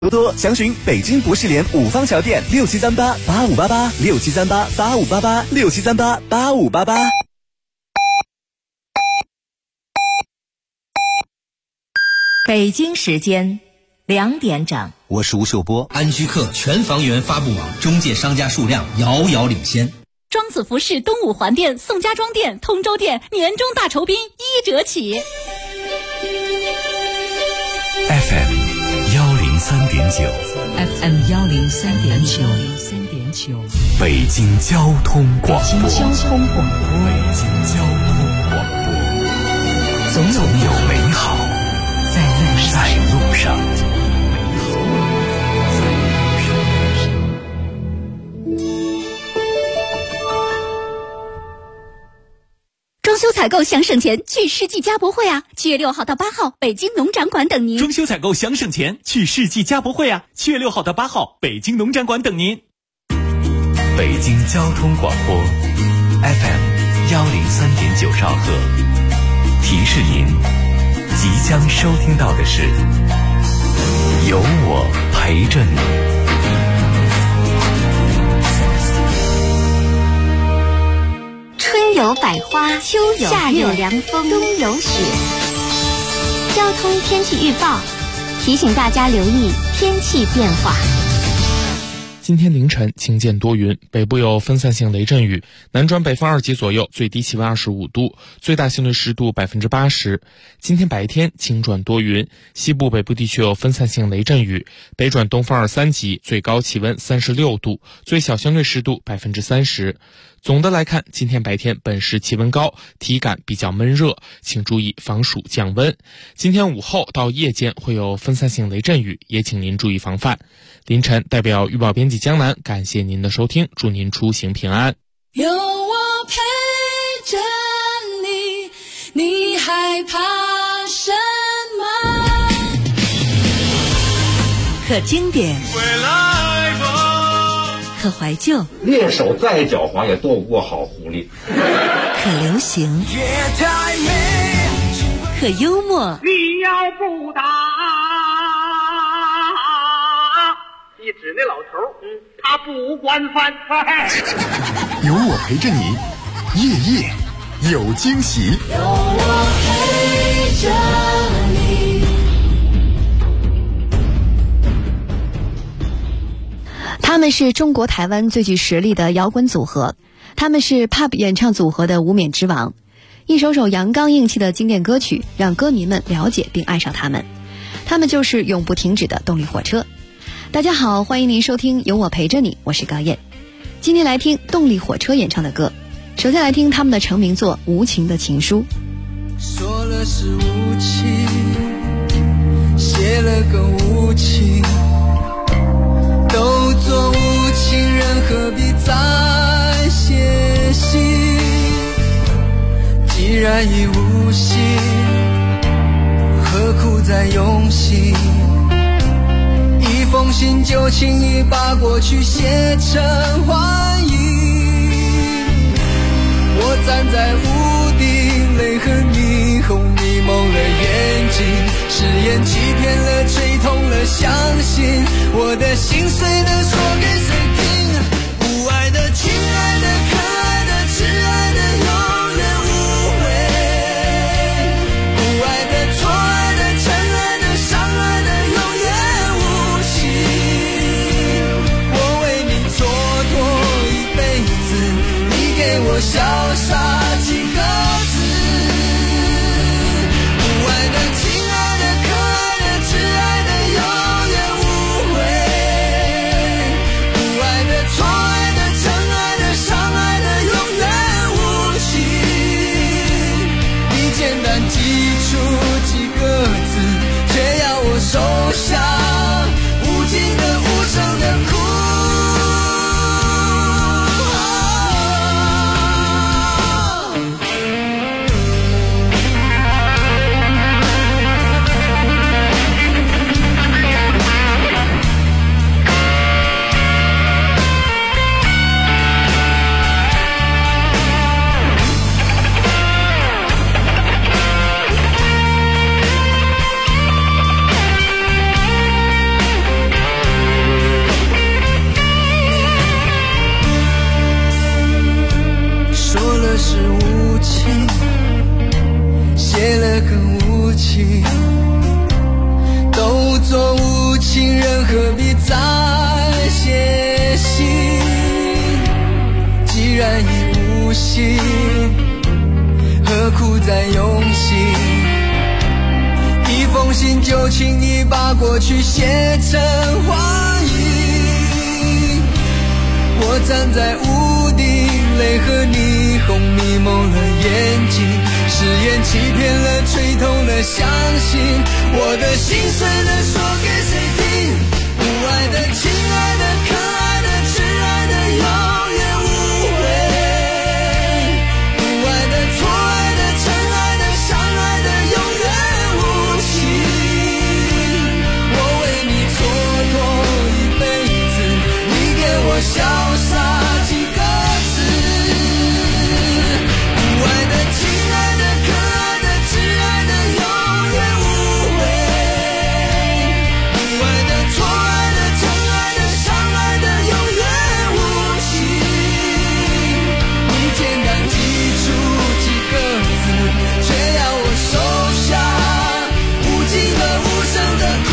多详询北京博士联五方桥店6738-8588，6738-8588，6738-8588。 北京时间2点整， 我是吴秀波。 安居客全房源发布网中介商家数量遥遥领先。 庄子服饰东五环店、宋家庄店、通州店年终大酬宾1折起。 FM 103.9 FM 103.9， 北京交通广播， 北京交通广播， 总有美好在路上。 装修采购想省钱，去世纪家博会啊！7月6号到8号，北京农展馆等您。 装修采购想省钱，去世纪家博会啊！7月6号到8号，北京农展馆等您。 北京交通广播 FM 103.9兆赫，提示您即将收听到的是有我陪着你。 春有百花，秋有夏有凉风，冬有雪。交通天气预报提醒大家留意天气变化。 今天凌晨晴间多云，北部有分散性雷阵雨，南转北风2级左右，最低气温25度，最大相对湿度80%。今天白天晴转多云，西部北部地区有分散性雷阵雨，北转东风2、3级，最高气温36度，最小相对湿度30%。总的来看，今天白天本市气温高，体感比较闷热，请注意防暑降温。今天午后到夜间会有分散性雷阵雨，也请您注意防范。凌晨代表预报编辑江南，感谢您的收听，祝您出行平安。 有我陪着你，你害怕什么？ 可经典，可怀旧， 猎手再狡猾也斗不过好狐狸。 可流行，可幽默。 你要不打，你指那老头，他不管饭菜。 有我陪着你，夜夜有惊喜。 有我陪着你。 他们是中国台湾最具实力的摇滚组合，他们是 Pub 演唱组合的无冕之王，一首首阳刚硬气的经典歌曲让歌迷们了解并爱上他们。他们就是永不停止的动力火车。大家好，欢迎您收听有我陪着你，我是高燕。今天来听动力火车演唱的歌，首先来听他们的成名作《无情的情书》。 说了是无情，写了更无情，都做无情人，何必再写信？既然已无心，何苦再用心？一封信就轻易把过去写成幻影。我站在屋顶，泪和霓虹迷蒙了眼睛，誓言欺骗了，吹痛了，相信我的心碎的说给谁听？无爱的、亲爱的、可爱的、挚爱的，永远无悔；不爱的、错爱的、真爱的、伤害的，永远无情。我为你蹉跎一辈子，你给我潇洒几个字。不爱的、亲爱的、可爱的、挚爱的，永远无悔；不爱的、错爱的、真爱的、伤害的，永远无情。你简单记出几个字，却要我收下无尽的、无声的哭。 惜，何苦再用心？一封信就轻易把过去写成回忆。我站在屋顶，泪和霓虹迷蒙了眼睛，誓言欺骗了，吹痛了，相信我的心碎了，说给谁听？不爱的、亲爱的、可爱的、挚爱的，永远无悔；不爱的、错爱的、真爱的、伤爱的，永远无情。我为你蹉跎一辈子，你给我潇洒几个字？不爱的、亲爱的、可爱的、挚爱的，永远无悔；不爱的、错爱的、真爱的、伤爱的，永远无情。你简单记住几个字，却要我收下无尽和无声的哭。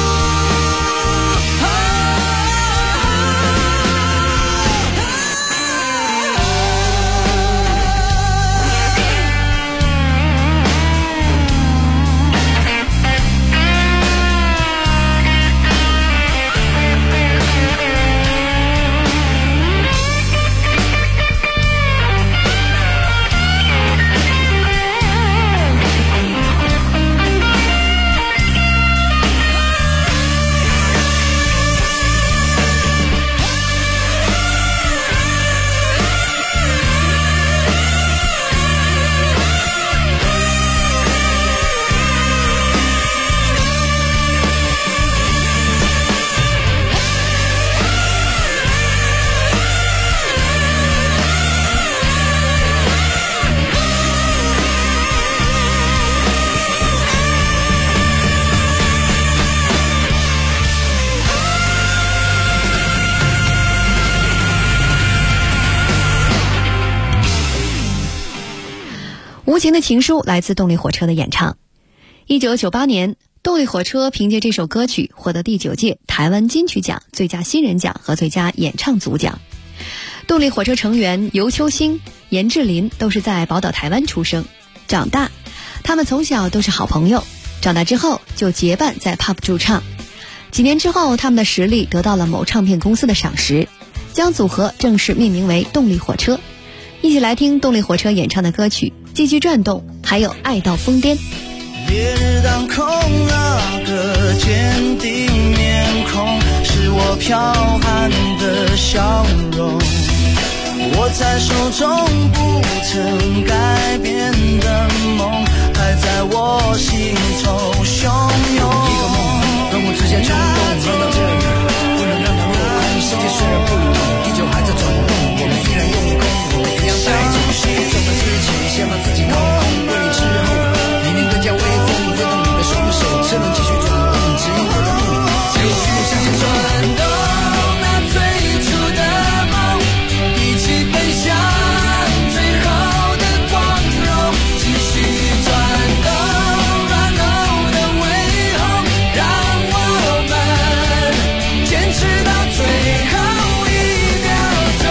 无情的情书来自动力火车的演唱。1998年，动力火车凭借这首歌曲获得第9届台湾金曲奖最佳新人奖和最佳演唱组奖。动力火车成员尤秋兴、严志林都是在宝岛台湾出生长大，他们从小都是好朋友，长大之后就结伴在 pub 驻唱。几年之后，他们的实力得到了某唱片公司的赏识，将组合正式命名为动力火车。一起来听动力火车演唱的歌曲《继续转动》，还有《爱到疯癫》。 烈日当空，那个坚定面孔是我剽悍的笑容，我在手中不曾改变的梦还在我心中汹涌。一个梦让我直接冲动，来到这里不能让它落空。世界虽然不同，地球还在转动，我们依然用功，我们一样带着希望。转之前先把自己掏空，对你之后明天更加威风，挥动你的双手，车轮继续转动，指引我的路，继续向前转动。那最初的梦，一起奔向最后的光荣，继续转动，软弱的微红，让我们坚持到最后一秒钟。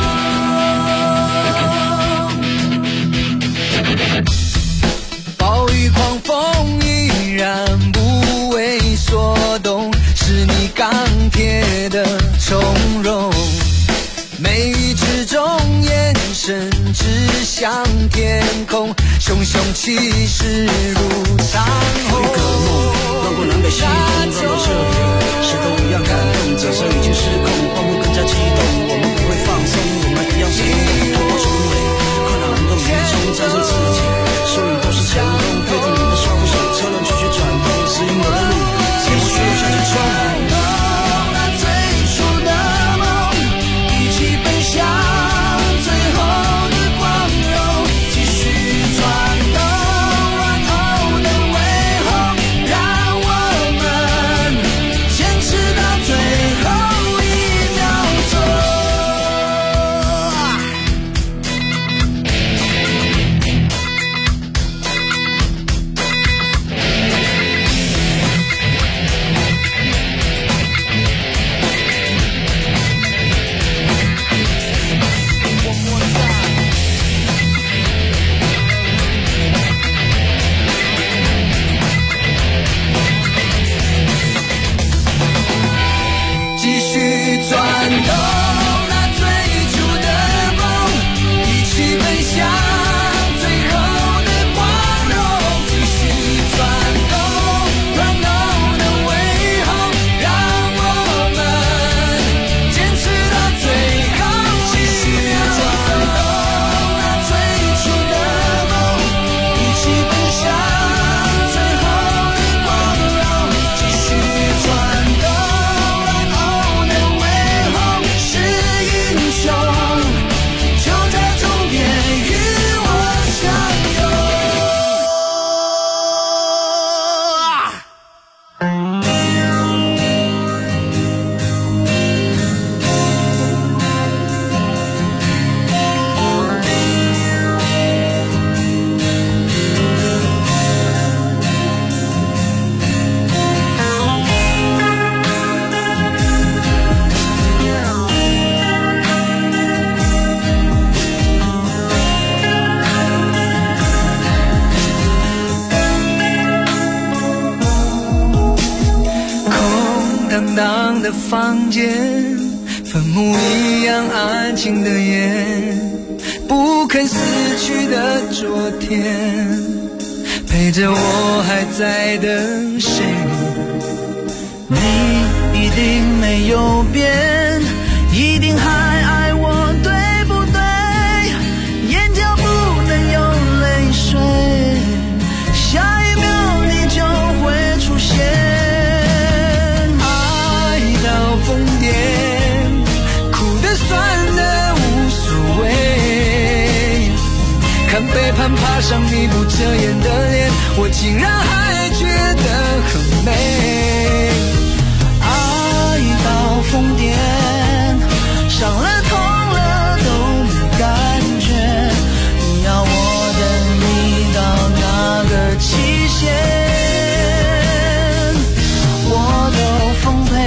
暴雨狂风依然不为所动，是你钢铁的从容，眉宇之中眼神指向天空，熊熊气势如长虹。有一个梦，绕过南北西东，绕到这里，时空一样感动，掌声已经失控，欢呼更加激动，我们不会放松，我们一样行动，突破重围，快打不动迷冲，战胜自己，所有都是成功，挥动你的双手，车轮继续转动，指引我的路，继续向前冲。一样的房间，坟墓一样安静的夜，不肯死去的昨天，陪着我还在等谁？你一定没有变，一定还爱我，对不对？眼角不能有泪水，下一秒你就会出现。爱到疯癫，哭的酸的无所谓，看背叛爬上你不遮掩的脸，我竟然还觉得很美。爱到疯癫，伤了痛了都没感觉，你要我等你到哪个期限，我都奉陪。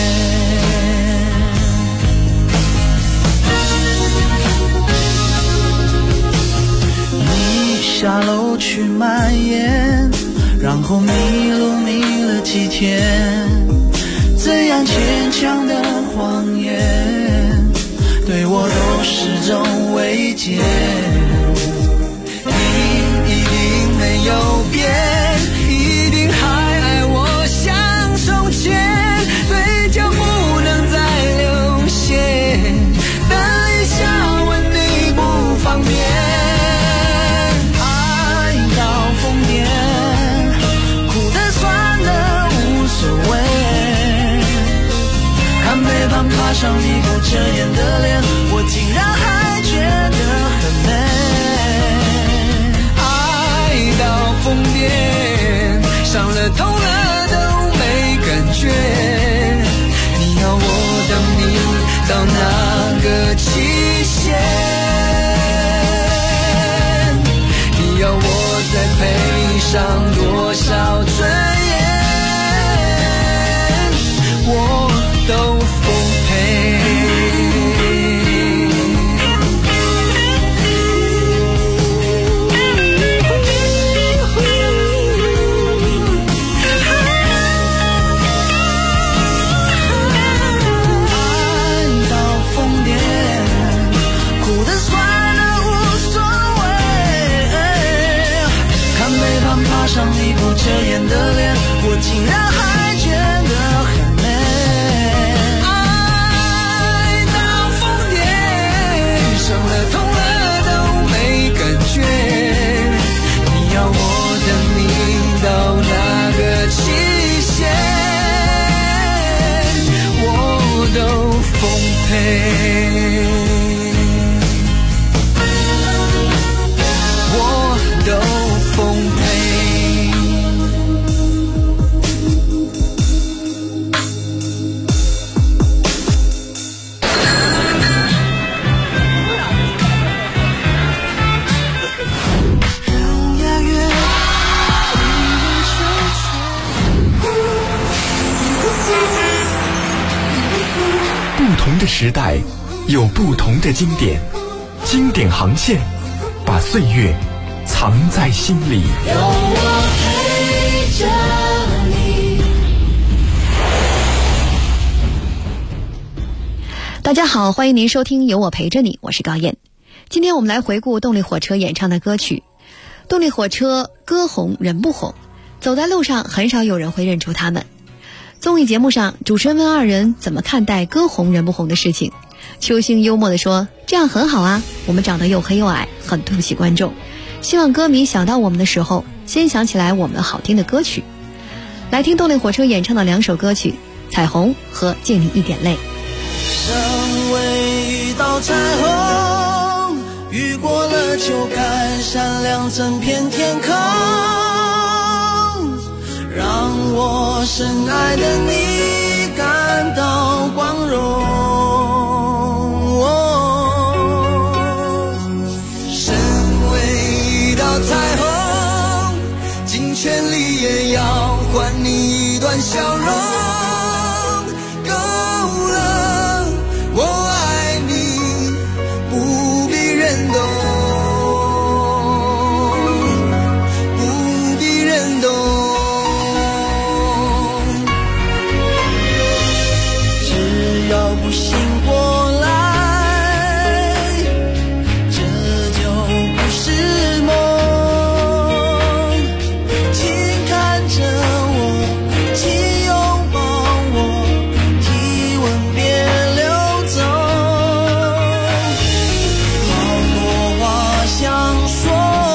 你下楼去买烟，然后迷了几天，怎样牵强的谎言，对我都是种慰藉。你一定没有变，一定还爱我像从前，嘴角不能再流血，等一下吻你不方便。爱到疯癫，哭的酸的无所谓，看背叛爬上你不遮掩的脸，我竟然还觉得很美。爱到疯癫，伤了痛了都没感觉，你要我等你到哪个期限，你要我再赔上多少尊严，我都奉陪。爱到疯癫，哭得酸的无所谓，看背叛爬上你不遮掩的脸，我竟然还觉得很美。爱到疯癫，伤了痛了都没感觉，你要我等你到哪个期限，我都奉陪，我都奉陪。 不同的时代有不同的经典，经典航线把岁月藏在心里。 有我陪着你。 大家好，欢迎您收听有我陪着你，我是高燕。今天我们来回顾动力火车演唱的歌曲。动力火车歌红人不红，走在路上很少有人会认出他们。综艺节目上，主持人问二人怎么看待歌红人不红的事情。邱星幽默地说，这样很好啊，我们长得又黑又矮，很对不起观众，希望歌迷想到我们的时候先想起来我们好听的歌曲。来听动力火车演唱的两首歌曲，彩虹和借你一点泪。 尚未遇到彩虹，遇过了就该闪亮整片天空，让我深爱的你感到光荣。身为一道彩虹，尽全力也要换你一段笑容。够了，我爱你，不必认懂。 醒过来，这就不是梦。请看着我，请拥抱我，体温别流走。好多话想说，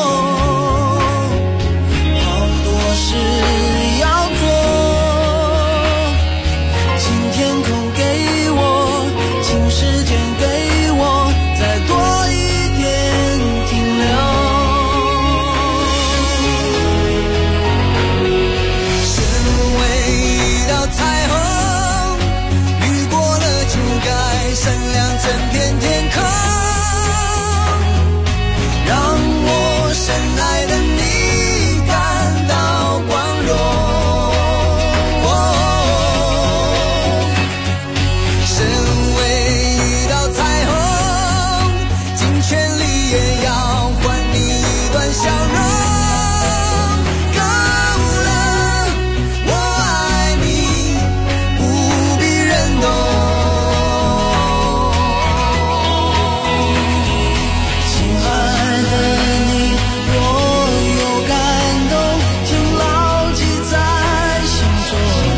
好多事要做。请天空给我，请时间给我，再多一点停留。身为一道彩虹，雨过了就该闪亮整片天空，让我深爱的你感到光荣。身为一道彩虹，尽全力也要还你一段笑容。够了，我爱你，不必人懂。亲爱的你，若有感动，请牢记在心中。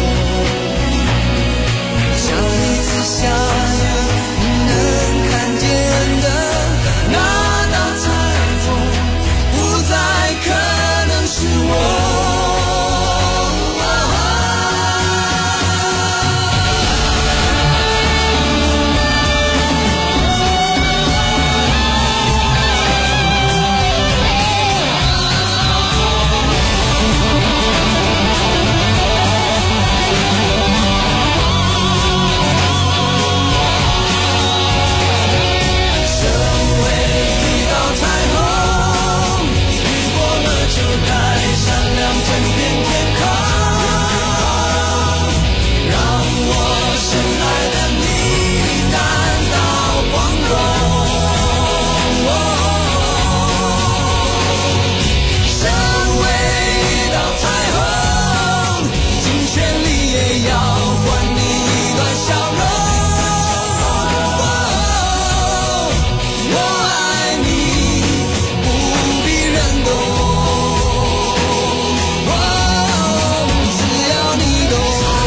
像一次相遇，你能看见的那道彩虹，不再可能是我。身为一道彩虹，雨过了就该闪亮整片天空，让我深爱的你感到光荣。身为一道彩虹，尽全力也要还你一段笑容。我爱你，不必人懂。只要你懂。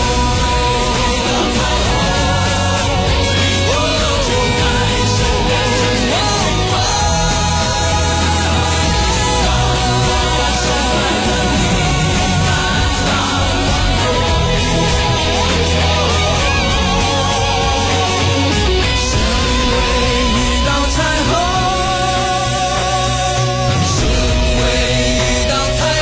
身为一道彩虹，身为一道彩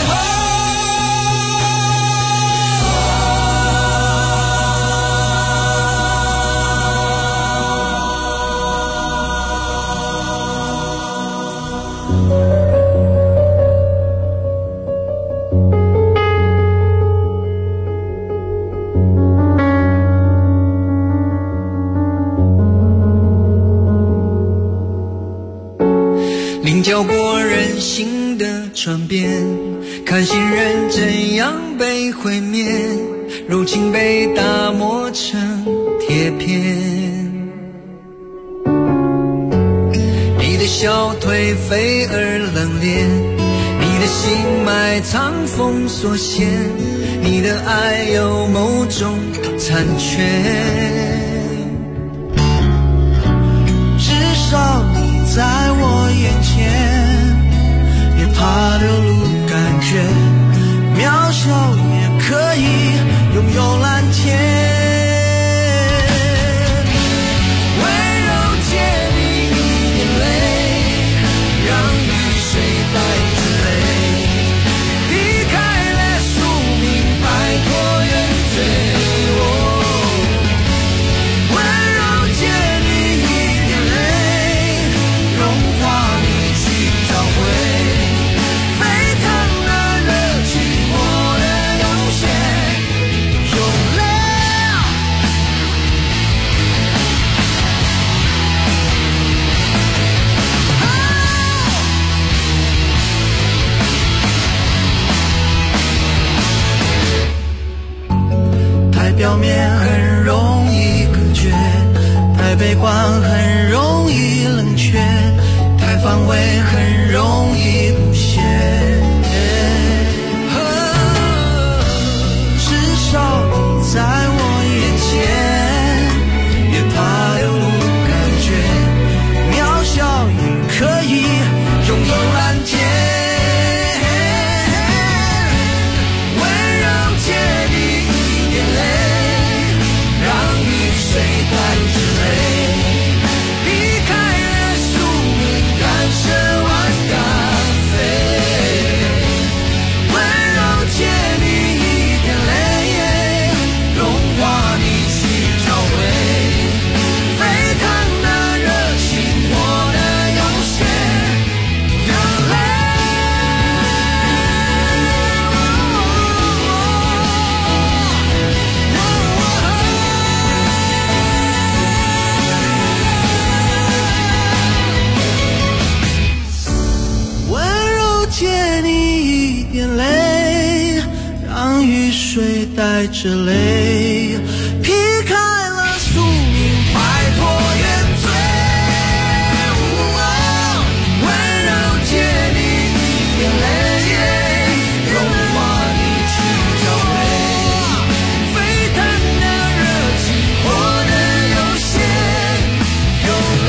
领教过人性的转变，看新人怎样被毁灭，柔情被打磨成铁片。你的小腿肥而冷冽，你的心脉藏封锁线，你的爱有某种残缺。至少你在我眼前，别怕流露感觉，渺小也可以拥有蓝天。温柔借你一点泪，让雨水带着泪，离开了宿命，摆脱原罪。 开方位很容易不屑，至少在我眼前，越怕有路感觉渺小也可以拥有蓝天。带着泪劈开了宿命，摆脱原罪，温柔借你一点泪，融化你去找回沸腾的热情，活得有血有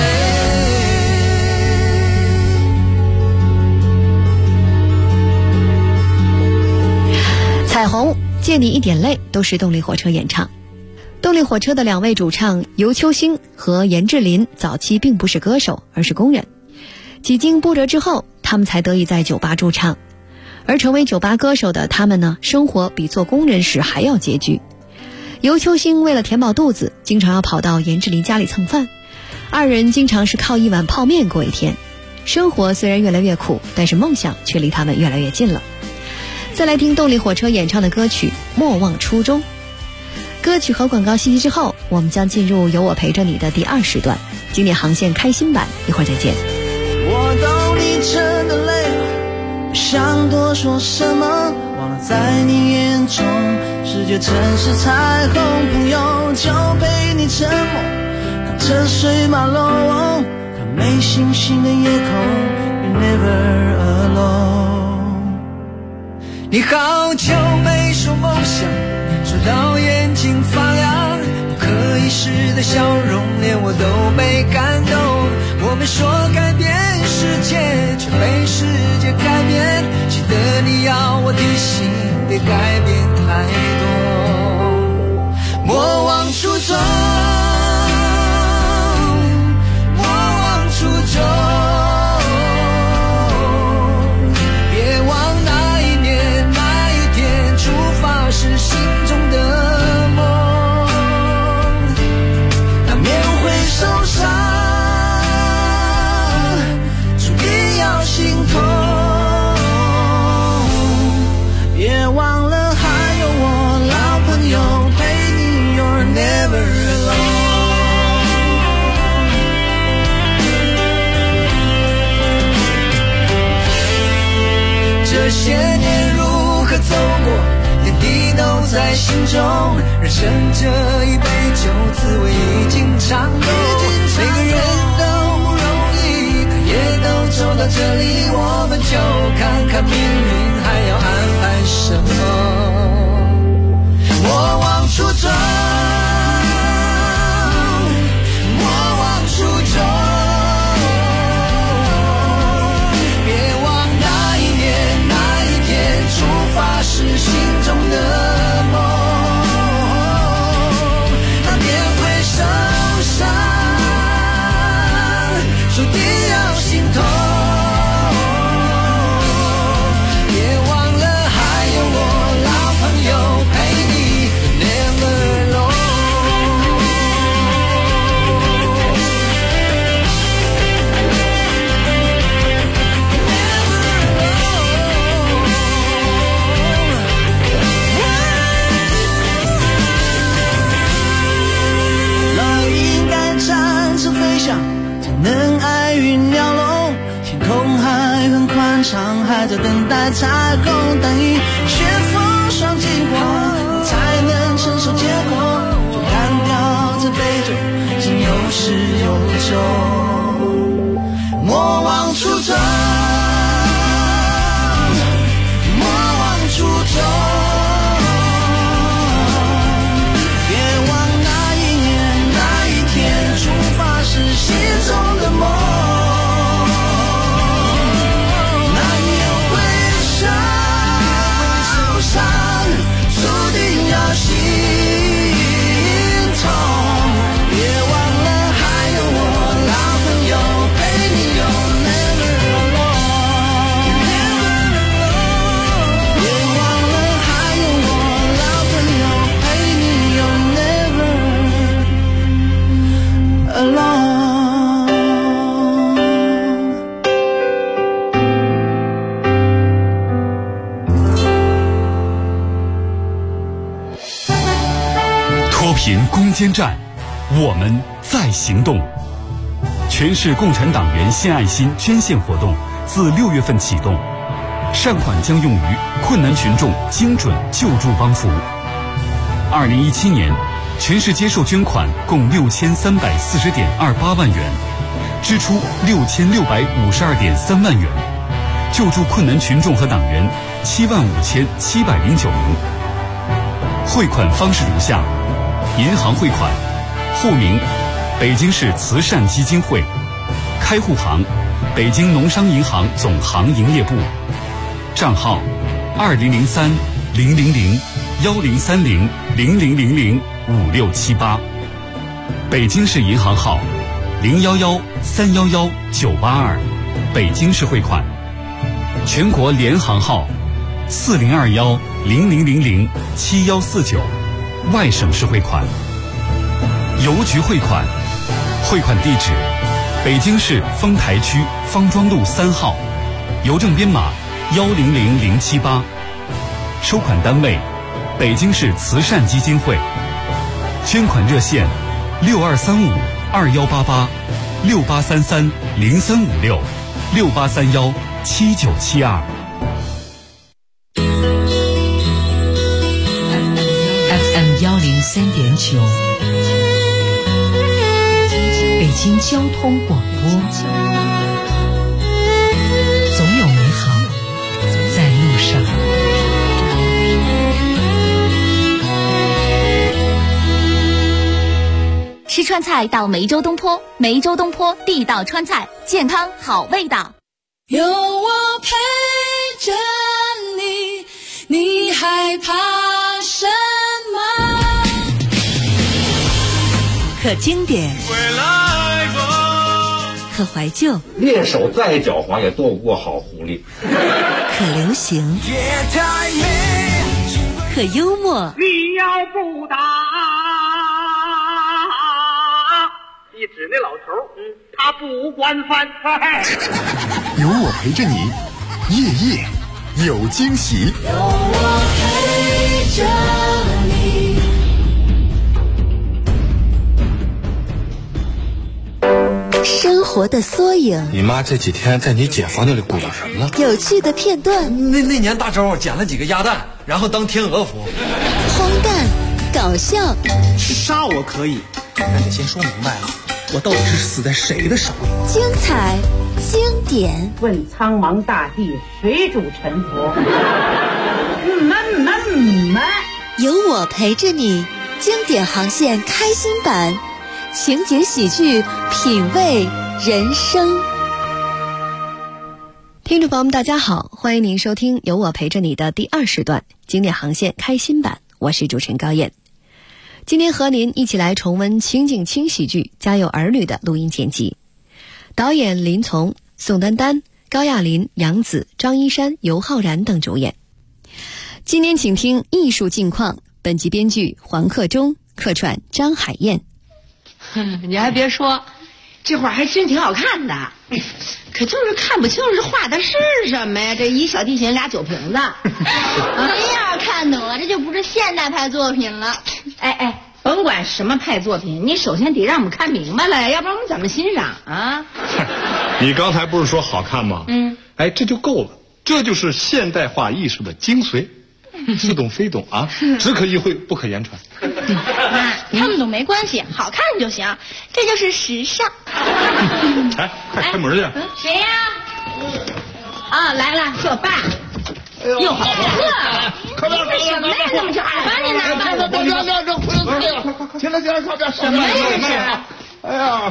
泪。彩虹借你一点泪都是动力火车演唱。动力火车的2位主唱尤秋兴和严志林早期并不是歌手，而是工人。几经波折之后，他们才得以在酒吧驻唱。而成为酒吧歌手的他们呢，生活比做工人时还要拮据。尤秋兴为了填饱肚子，经常要跑到严志林家里蹭饭，2人经常是靠1碗泡面过一天。生活虽然越来越苦，但是梦想却离他们越来越近了。再来听动力火车演唱的歌曲《莫忘初衷》。歌曲和广告信息之后，我们将进入有我陪着你的第2时段，经典航线开心版，一会儿再见。 我懂你真的累了，不想多说什么，忘了在你眼中世界真是彩虹，朋友就陪你沉默，看车水马龙，看没星星的夜空 You're never alone。你好久没说梦想，说到眼睛发亮，不可一世的笑容，连我都被感动。我们说改变世界，却被世界改变。记得你要我提醒，别改变太多。莫忘初衷，莫忘初衷。是心中的梦，难免会受伤，注定要心痛。别忘了还有我老朋友陪你 You're never alone。这些年如何走过，你都在心中，人生这一杯酒，滋味已经尝够。每个人都不容易，可也都走到这里，我们就看看命运还要安排什么。莫忘初衷，莫忘初衷，别忘那一年那一天出发时心中的梦，难免会受伤，注定要心痛。别忘了还有我老朋友陪你 Never alone。能爱云鸟笼，天空还很宽敞，还在等待彩虹，但一雪风霜金黄，你才能承受结果，就干掉这杯酒，敬有始有终。莫忘初出征，莫忘初衷。别忘那一年那一天，出发时心中的梦。难有归伤，注定要心痛。别忘了还有我老朋友陪你有 never alone。别忘了还有我老朋友陪你有 never alone。 脱贫攻坚战，我们在行动。全市共产党员献爱心捐献活动自6月份启动，善款将用于困难群众精准救助帮扶。2017年，全市接受捐款共6340.28万元，支出6652.3万元，救助困难群众和党员75709名。汇款方式如下：银行汇款，户名北京市慈善基金会，开户行北京农商银行总行营业部，账号2003-1030-1030-00005678，北京市银行号011-311-982，北京市汇款，全国联行号4021-0000-7149，外省市汇款。邮局汇款，汇款地址北京市丰台区方庄路3号，邮政编码100078，收款单位北京市慈善基金会，捐款热线6235-2833-0356-6831-7972。 FM103.9，北京交通广播，总有美好在路上。 吃川菜到梅州东坡，梅州东坡地道川菜，健康好味道。 有我陪着你，你害怕什么？ 可经典，可怀旧， 猎手再狡猾也斗不过好狐狸。 可流行，可幽默。 你要不打，一指那老头，他不惯犯。 有我陪着你，夜夜有惊喜。 有我陪着你。 生活的缩影， 你妈这几天在你姐夫那里鼓捣什么呢？ 有趣的片段。 那年大周捡了几个鸭蛋，然后当天鹅服。 荒诞，搞笑。 杀我可以，但得先说明白了，我到底是死在谁的手里？ 精彩，经典。 问苍茫大地，谁主沉浮？ 有我陪着你，经典航线开心版。情景喜剧，品味人生。听众朋友们大家好，欢迎您收听有我陪着你的第2时段经典航线开心版，我是主持人高燕。今天和您一起来重温情景轻喜剧《家有儿女》的录音剪辑，导演林从、宋丹丹、高亚麟、杨紫、张一山、尤浩然等主演。今天请听艺术近况，本集编剧黄克忠，客串张海燕。 你还别说，这画还真挺好看的，可就是看不清这画的是什么呀？这一小提琴俩酒瓶子， 谁要看懂了，这就不是现代派作品了。 哎，甭管什么派作品，你首先得让我们看明白了，要不然我们怎么欣赏啊？ 你刚才不是说好看吗？哎，这就够了，这就是现代化艺术的精髓。似懂非懂啊，只可意会不可言传。 看不懂没关系，好看就行，这就是时尚。 哎，快开门去！ 谁呀？ 啊，来了，是我爸。哟，好， 快点， 什么呀？那么巧，把你拿吧。 这停了，什么呀？哎呀！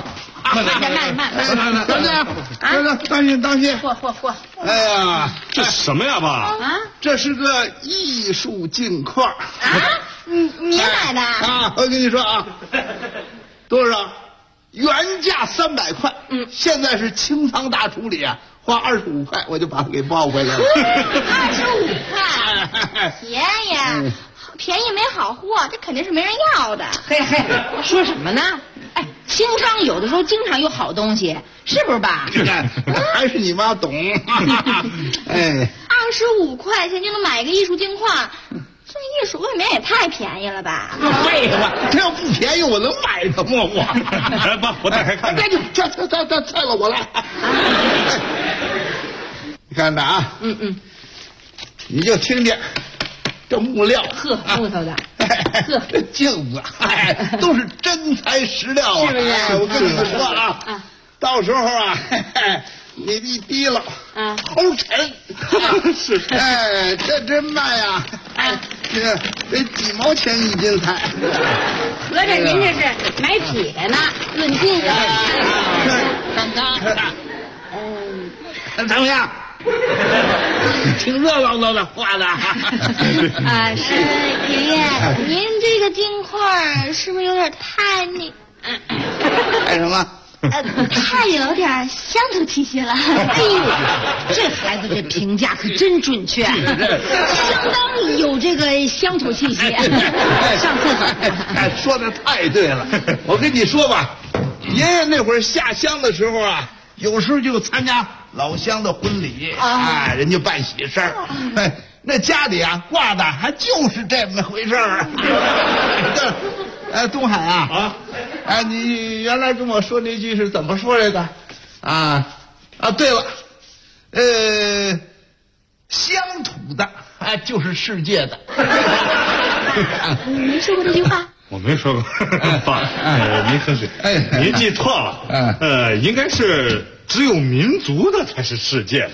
慢，当心！ 嚯！ 哎呀，这什么呀，爸？ 啊， 这是个艺术镜框啊！ 你买的啊？我跟你说啊，多少？原价300块，现在是清仓大处理啊，花25块我就把它给抱回来了。 25块，便宜没好货，这肯定是没人要的。 嘿，说什么呢？哎，清仓有的时候经常有好东西，是不是爸？ 还是你妈懂。哎 ，25块钱就能买一个艺术镜框，这艺术未免也太便宜了吧？ 废话，这要不便宜我能买它吗？ 来吧，我打开看看。 这了，我来。你看着啊，你就听见这木料， 木头的， 这镜子，都是真材实料啊！ 是不是？ 我跟你们说啊，到时候啊，你一滴了，齁沉， 是， 哎，这真卖呀，这得几毛钱一斤才。 合着您这是买铁呢，论斤的。 怎么样？挺热闹的画的。 是爷爷，您这个镜框是不是有点太太什么？ 太有点乡土气息了。 哎呦，这孩子这评价可真准确，相当有这个乡土气息。上厕所。 说的太对了，我跟你说吧，爷爷那会儿下乡的时候啊，有时候就参加老乡的婚礼，人家办喜事儿，那家里啊挂的还就是这么回事儿。东海啊，你原来跟我说那句是怎么说来的？对了，乡土的就是世界的。 你没说过这句话？ 我没说过，爸，您喝水，您记错了，应该是只有民族的才是世界的。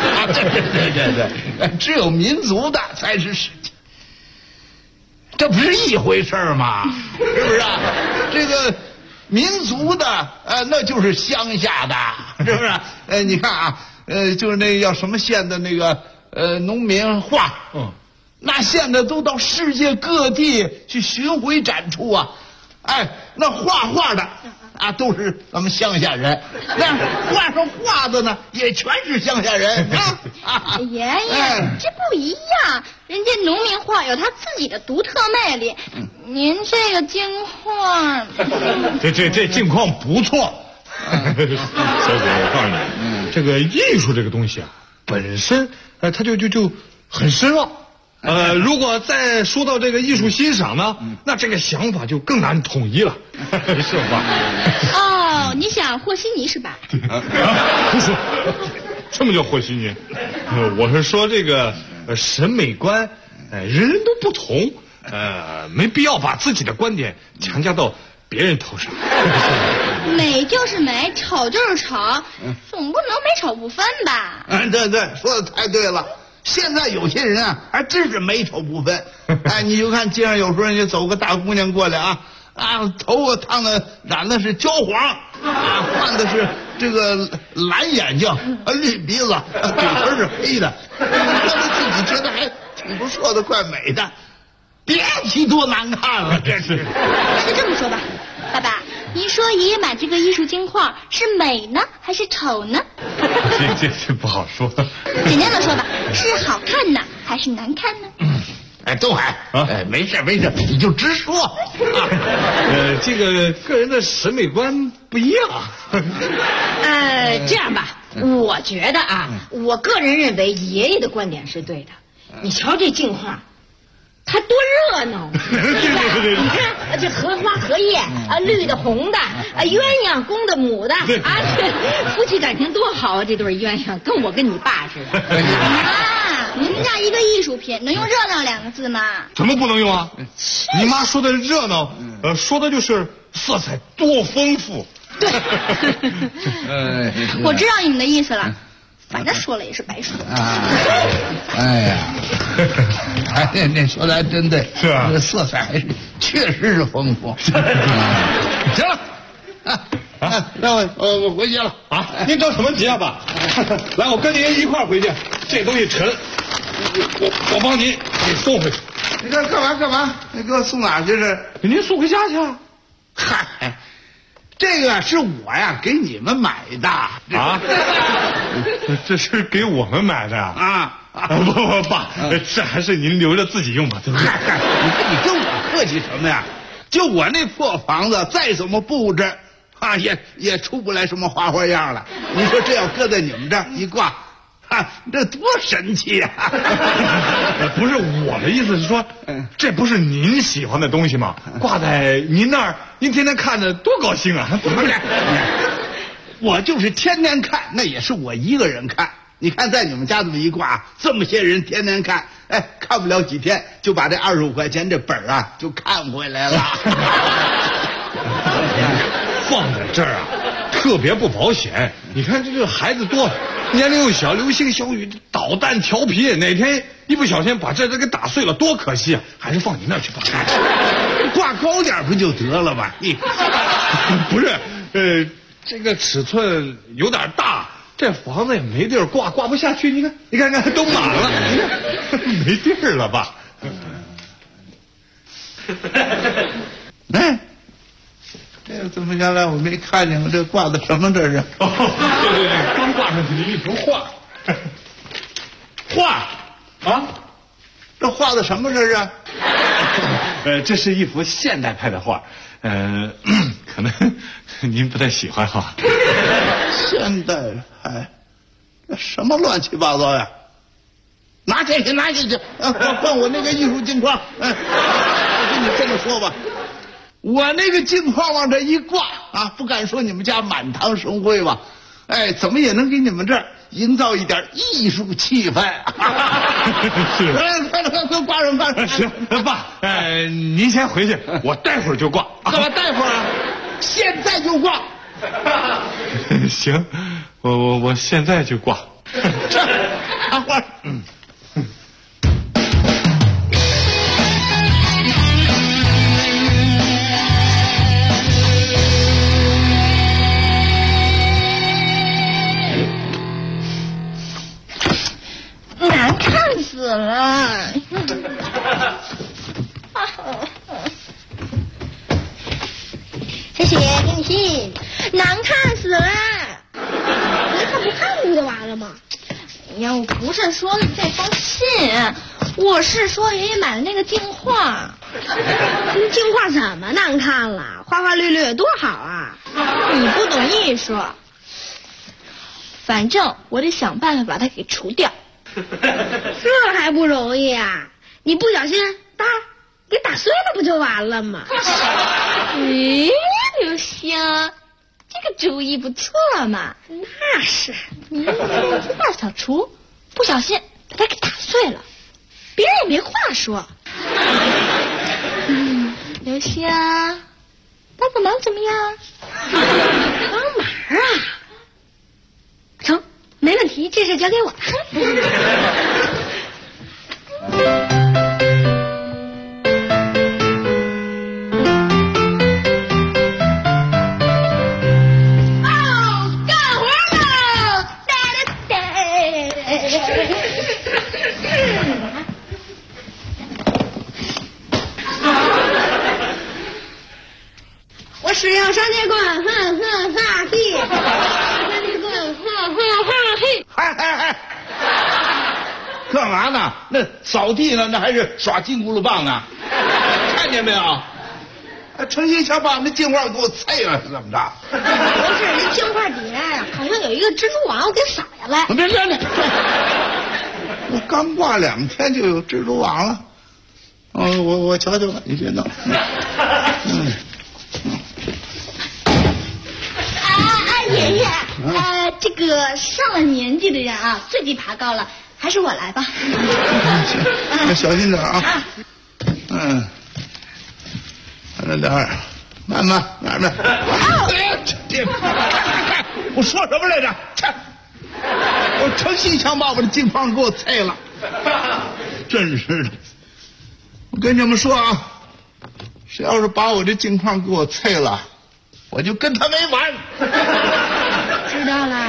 对，只有民族的才是世界。这不是一回事吗？是不是啊？这个民族的，那就是乡下的，是不是？你看啊，就是那叫什么县的那个农民画，那现在都到世界各地去巡回展出啊。那画的都是咱们乡下人，那画上画的呢，也全是乡下人啊。 爷爷，这不一样，人家农民画有他自己的独特魅力，您这个镜框， 这镜框不错。小姐，我告诉你，这个艺术这个东西啊，本身它就很深奥。如果再说到这个艺术欣赏呢，那这个想法就更难统一了，是吧？ 你想和稀泥是吧？ 不是，什么叫和稀泥？我是说这个审美观，人人都不同，没必要把自己的观点强加到别人头上。 美就是美，丑就是丑，总不能美丑不分吧？ 对，说的太对了。现在有些人啊，还真是美丑不分。你就看街上有时候人家走个大姑娘过来头发烫的染的是焦黄，换的是这个蓝眼睛，绿鼻子，嘴唇是黑的，他自己觉得还挺不错的，怪美的，别提多难看了，这是。 那就这么说吧，爸爸，您说爷爷买这个艺术镜框是美呢，还是丑呢？ 这不好说。 简单的说吧，是好看呢，还是难看呢？ 东海没事，你就直说。 这个个人的审美观不一样。 这样吧，我觉得我个人认为爷爷的观点是对的。你瞧这镜框，它多热闹！ 对， 你看这荷花荷叶绿的红的鸳鸯公的母的夫妻感情多好啊！这对鸳鸯跟我跟你爸似的。 你们家一个艺术品能用热闹2个字吗？ 怎么不能用啊？你妈说的热闹，说的就是色彩多丰富。 对，我知道你们的意思了。 反正说了也是白说。 哎呀，哎，那说的还真对， 是啊， 这个色彩还是确实是丰富。行了，那我回去了啊！您着什么急啊，爸？来，我跟您一块儿回去。这东西沉，我帮您给送回去。 你这干嘛？你给我送哪儿去？是给您送回家去啊？ 嗨，这个是我呀给你们买的啊。这是给我们买的啊？不，爸，这还是您留着自己用吧，对不对？ 你跟我客气什么呀？就我那破房子，再怎么布置啊，也出不来什么花样了。你说这要搁在你们这儿一挂，这多神气呀！ 不是，我的意思是说，这不是您喜欢的东西吗？挂在您那儿，您天天看着多高兴啊！ 不是，我就是天天看，那也是我一个人看。你看，在你们家这么一挂，这么些人天天看，哎，看不了几天就把这25块钱这本啊就看回来了。 放在这儿啊，特别不保险。你看这个孩子多，年龄又小，流星小雨，捣蛋调皮，哪天一不小心把这给打碎了，多可惜啊！还是放你那儿去吧。 挂高点不就得了吗？你不是，这个尺寸有点大。这房子也没地儿挂不下去，你看都满了，你看没地儿了吧？ 哎，这怎么原来我没看见？我这挂的什么？这是？ 对，刚挂上去的一幅画。画啊？ 这画的什么？这是？ 这是一幅现代派的画，可能您不太喜欢哈。 现代派，这什么乱七八糟呀！拿下去！问我那个艺术镜框。我跟你这么说吧，我那个镜框往这一挂啊，不敢说你们家满堂生辉吧，哎，怎么也能给你们这儿营造一点艺术气氛。 是， 快挂上。 行，爸，您先回去，我待会儿就挂。 干嘛待会儿啊？现在就挂。 行，我现在就挂。 插花。 难看死了。小雪，给你信。难看死了。你看不看不就完了吗？哎呀，我不是说这封信，我是说爷爷买的那个镜画。镜画怎么难看了？花花绿绿多好啊！你不懂艺术。反正我得想办法把它给除掉。这还不容易啊！你不小心给打碎了不就完了吗？咦，刘星，这个主意不错嘛。那是，你用画小锄，不小心把它给打碎了，别人也没话说。刘星，帮个忙怎么样？帮忙啊！成，没问题，这事交给我。我使用双截棍，哈嘿，双截棍，哈嘿。 嗨，干嘛呢？那扫地呢？那还是耍金箍噜棒呢？看见没有？程心想把那镜画给我碎了，是怎么着？ 不是，那镜画底下好像有一个蜘蛛网，我给扫下来。 别！我刚挂2天就有蜘蛛网了。我瞧瞧吧，你别闹。 爷爷，这个上了年纪的人啊，最忌爬高了，还是我来吧。 行，小心点啊。慢点儿，慢。我说什么来着？ 我诚心想把我的镜框给我拆了，真是的。我跟你们说啊，谁要是把我这镜框给我拆了，我就跟他没完。 知道了。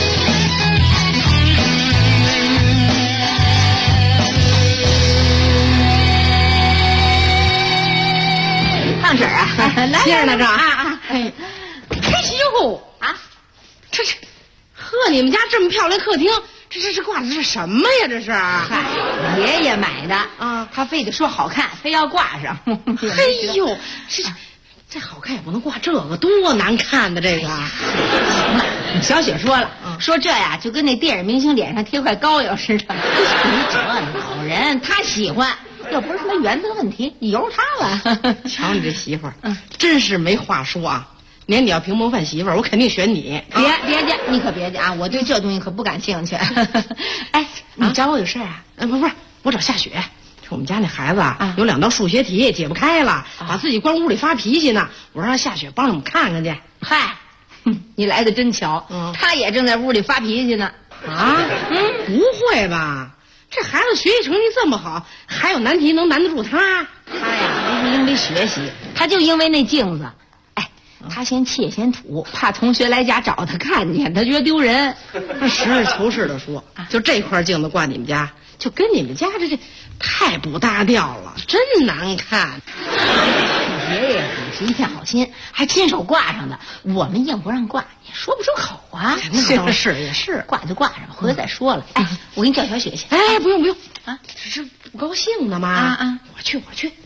胖婶啊， 听着呢这啊！ 哎，开心乎啊！这呵，你们家这么漂亮客厅，这挂的是什么呀？这是？ 嗨，爷爷买的啊，他非得说好看，非要挂上。 嘿呦，这好看也不能挂这个，多难看的这个。 行了，小雪说了，说这呀就跟那电影明星脸上贴块膏药似的。你这老人他喜欢。这不是什么原则问题，你由他了。 瞧你这媳妇儿，真是没话说啊！年底要评模范媳妇儿，我肯定选你。 别介，你可别介啊！我对这东西可不感兴趣。哎，你找我有事啊？ 不是，我找夏雪。我们家那孩子啊，有2道数学题解不开了，把自己关屋里发脾气呢。我让夏雪帮着我们看看去。 嗨，你来的真巧，他也正在屋里发脾气呢。 啊？不会吧？这孩子学习成绩这么好，还有难题能难得住他？ 他呀，不是因为学习，他就因为那镜子。哎，他嫌气也嫌土，怕同学来家找他看见，他觉得丢人。 那实事求是的说，就这块镜子挂你们家，就跟你们家这太不搭调了，真难看。 爷爷也是一片好心，还亲手挂上的。我们硬不让挂，也说不出口啊。 那倒是，也是挂就挂上，回头再说了。哎，我给你叫小雪去。 哎，不用啊，只是不高兴呢嘛。 啊， 我去。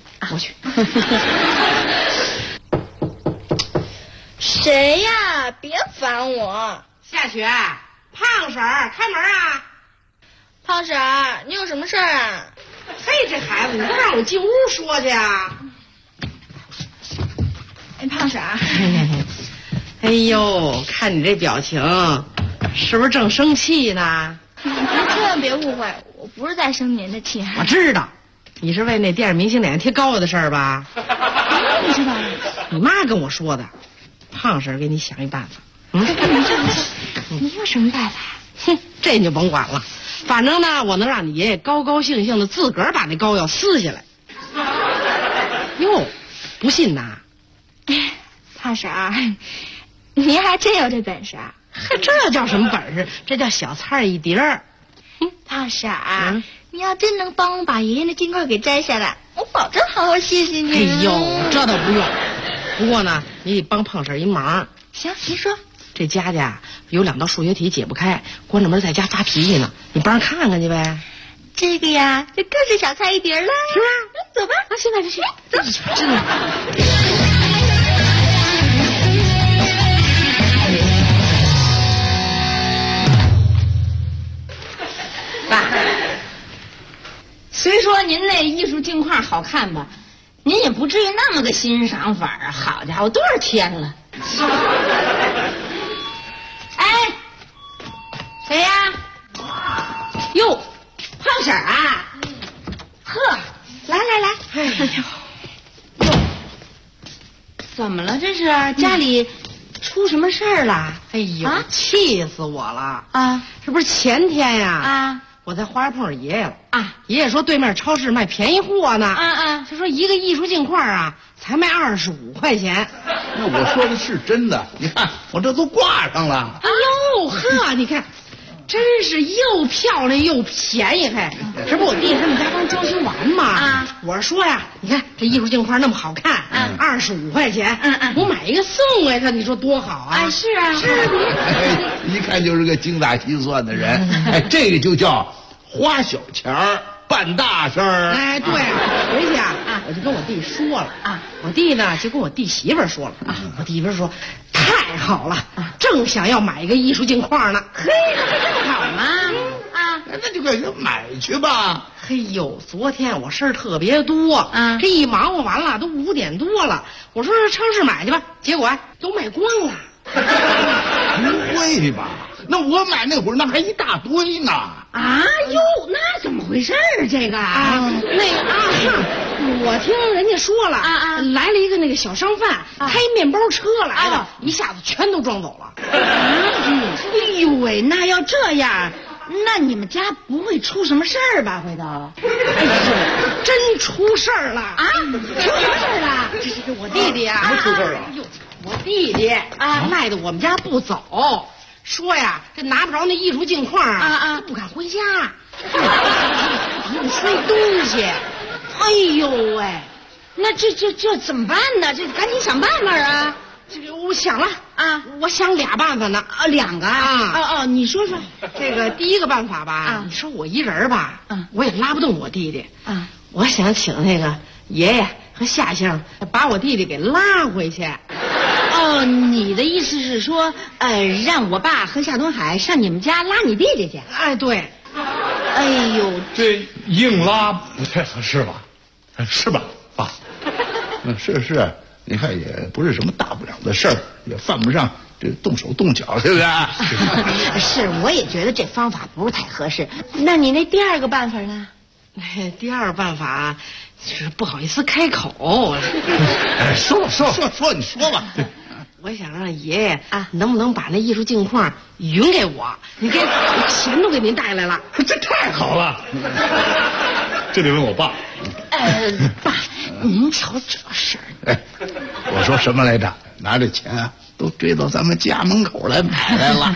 谁呀？别烦我。夏雪，胖婶儿，开门啊！胖婶儿，你有什么事儿啊？嘿，这孩子，你不让我进屋说去啊？ 哎，胖婶儿。哎呦，看你这表情，是不是正生气呢？您千万别误会，我不是在生您的气。我知道，你是为那电影明星脸上贴膏药的事儿吧？你知道？你妈跟我说的。胖婶儿给你想一办法。你有什么办法？哼，这你就甭管了。反正呢，我能让你爷爷高高兴兴的自个儿把那膏药撕下来。哟，不信呐？胖婶儿，您还真有这本事啊！这叫什么本事？这叫小菜一碟儿。胖婶儿，你要真能帮我把爷爷的镜框给摘下来，我保证好好谢谢你。哎呦，这倒不用。不过呢，你得帮胖婶儿一忙。行，您说。这佳佳有2道数学题解不开，关着门在家发脾气呢，你帮着看看去呗。这个呀，这更是小菜一碟了，是吧？走吧，现在就去。走，真的。 爸，虽说您那艺术镜框好看吧，您也不至于那么个欣赏法啊！好家伙，多少天了？哎，谁呀？哟，胖婶儿啊！呵，来。哎呦，怎么了？这是家里出什么事儿了？哎呦，气死我了啊！这不是前天呀？啊，我在花园碰上爷爷了啊！爷爷说对面超市卖便宜货呢。就说一个艺术镜框啊，才卖25块钱。 那我说的是真的，你看我这都挂上了。 哎呦呵，你看，真是又漂亮又便宜。嘿，这不我弟他们家刚装修完吗？我说呀，你看这艺术镜框那么好看，25块钱，我买一个送给他，你说多好啊！是啊， 一看就是个精打细算的人。哎，这个就叫花小钱儿办大事儿。哎，对，回去啊，我就跟我弟说了啊，我弟呢就跟我弟媳妇儿说了啊，我弟媳妇儿说太好了，正想要买一个艺术镜框呢。嘿，这不正好吗？那就给他买去吧。嘿呦，昨天我事儿特别多这一忙活完了都5点多了，我说超市买去吧，结果都卖光了。不会吧？那我买那会儿那还一大堆呢。哟，那怎么回事儿？这个我听人家说了来了一个那个小商贩开面包车来的，一下子全都装走了。哎呦喂，那要这样那你们家不会出什么事儿吧？回头，哎呦，真出事儿了啊！出什么事儿了？这我弟弟啊， 什么出事儿了？ 我弟弟啊，赖在我们家不走，说呀，这拿不着那艺术镜框啊，不敢回家，又摔东西。哎呦喂，那这怎么办呢？这赶紧想办法啊！这个我想了啊，我想俩办法呢啊，2个啊你说说。这个第一个办法吧，你说我一人吧，我也拉不动我弟弟啊，我想请那个爷爷和夏先生把我弟弟给拉回去。哦，你的意思是说，让我爸和夏东海上你们家拉你弟弟去？哎，对。哎呦， 这硬拉不太合适吧？是吧，爸？ 是，你看也不是什么大不了的事儿，也犯不上这动手动脚，对不对？ 是，我也觉得这方法不是太合适。那你那第二个办法呢？第二个办法就是不好意思开口。 说，你说吧。 我想让爷爷啊，能不能把那艺术镜框匀给我？你看，钱都给您带来了， 这太好了。这得问我爸。 爸，您瞧这事儿。 我说什么来着？拿着钱啊，都追到咱们家门口来买来了。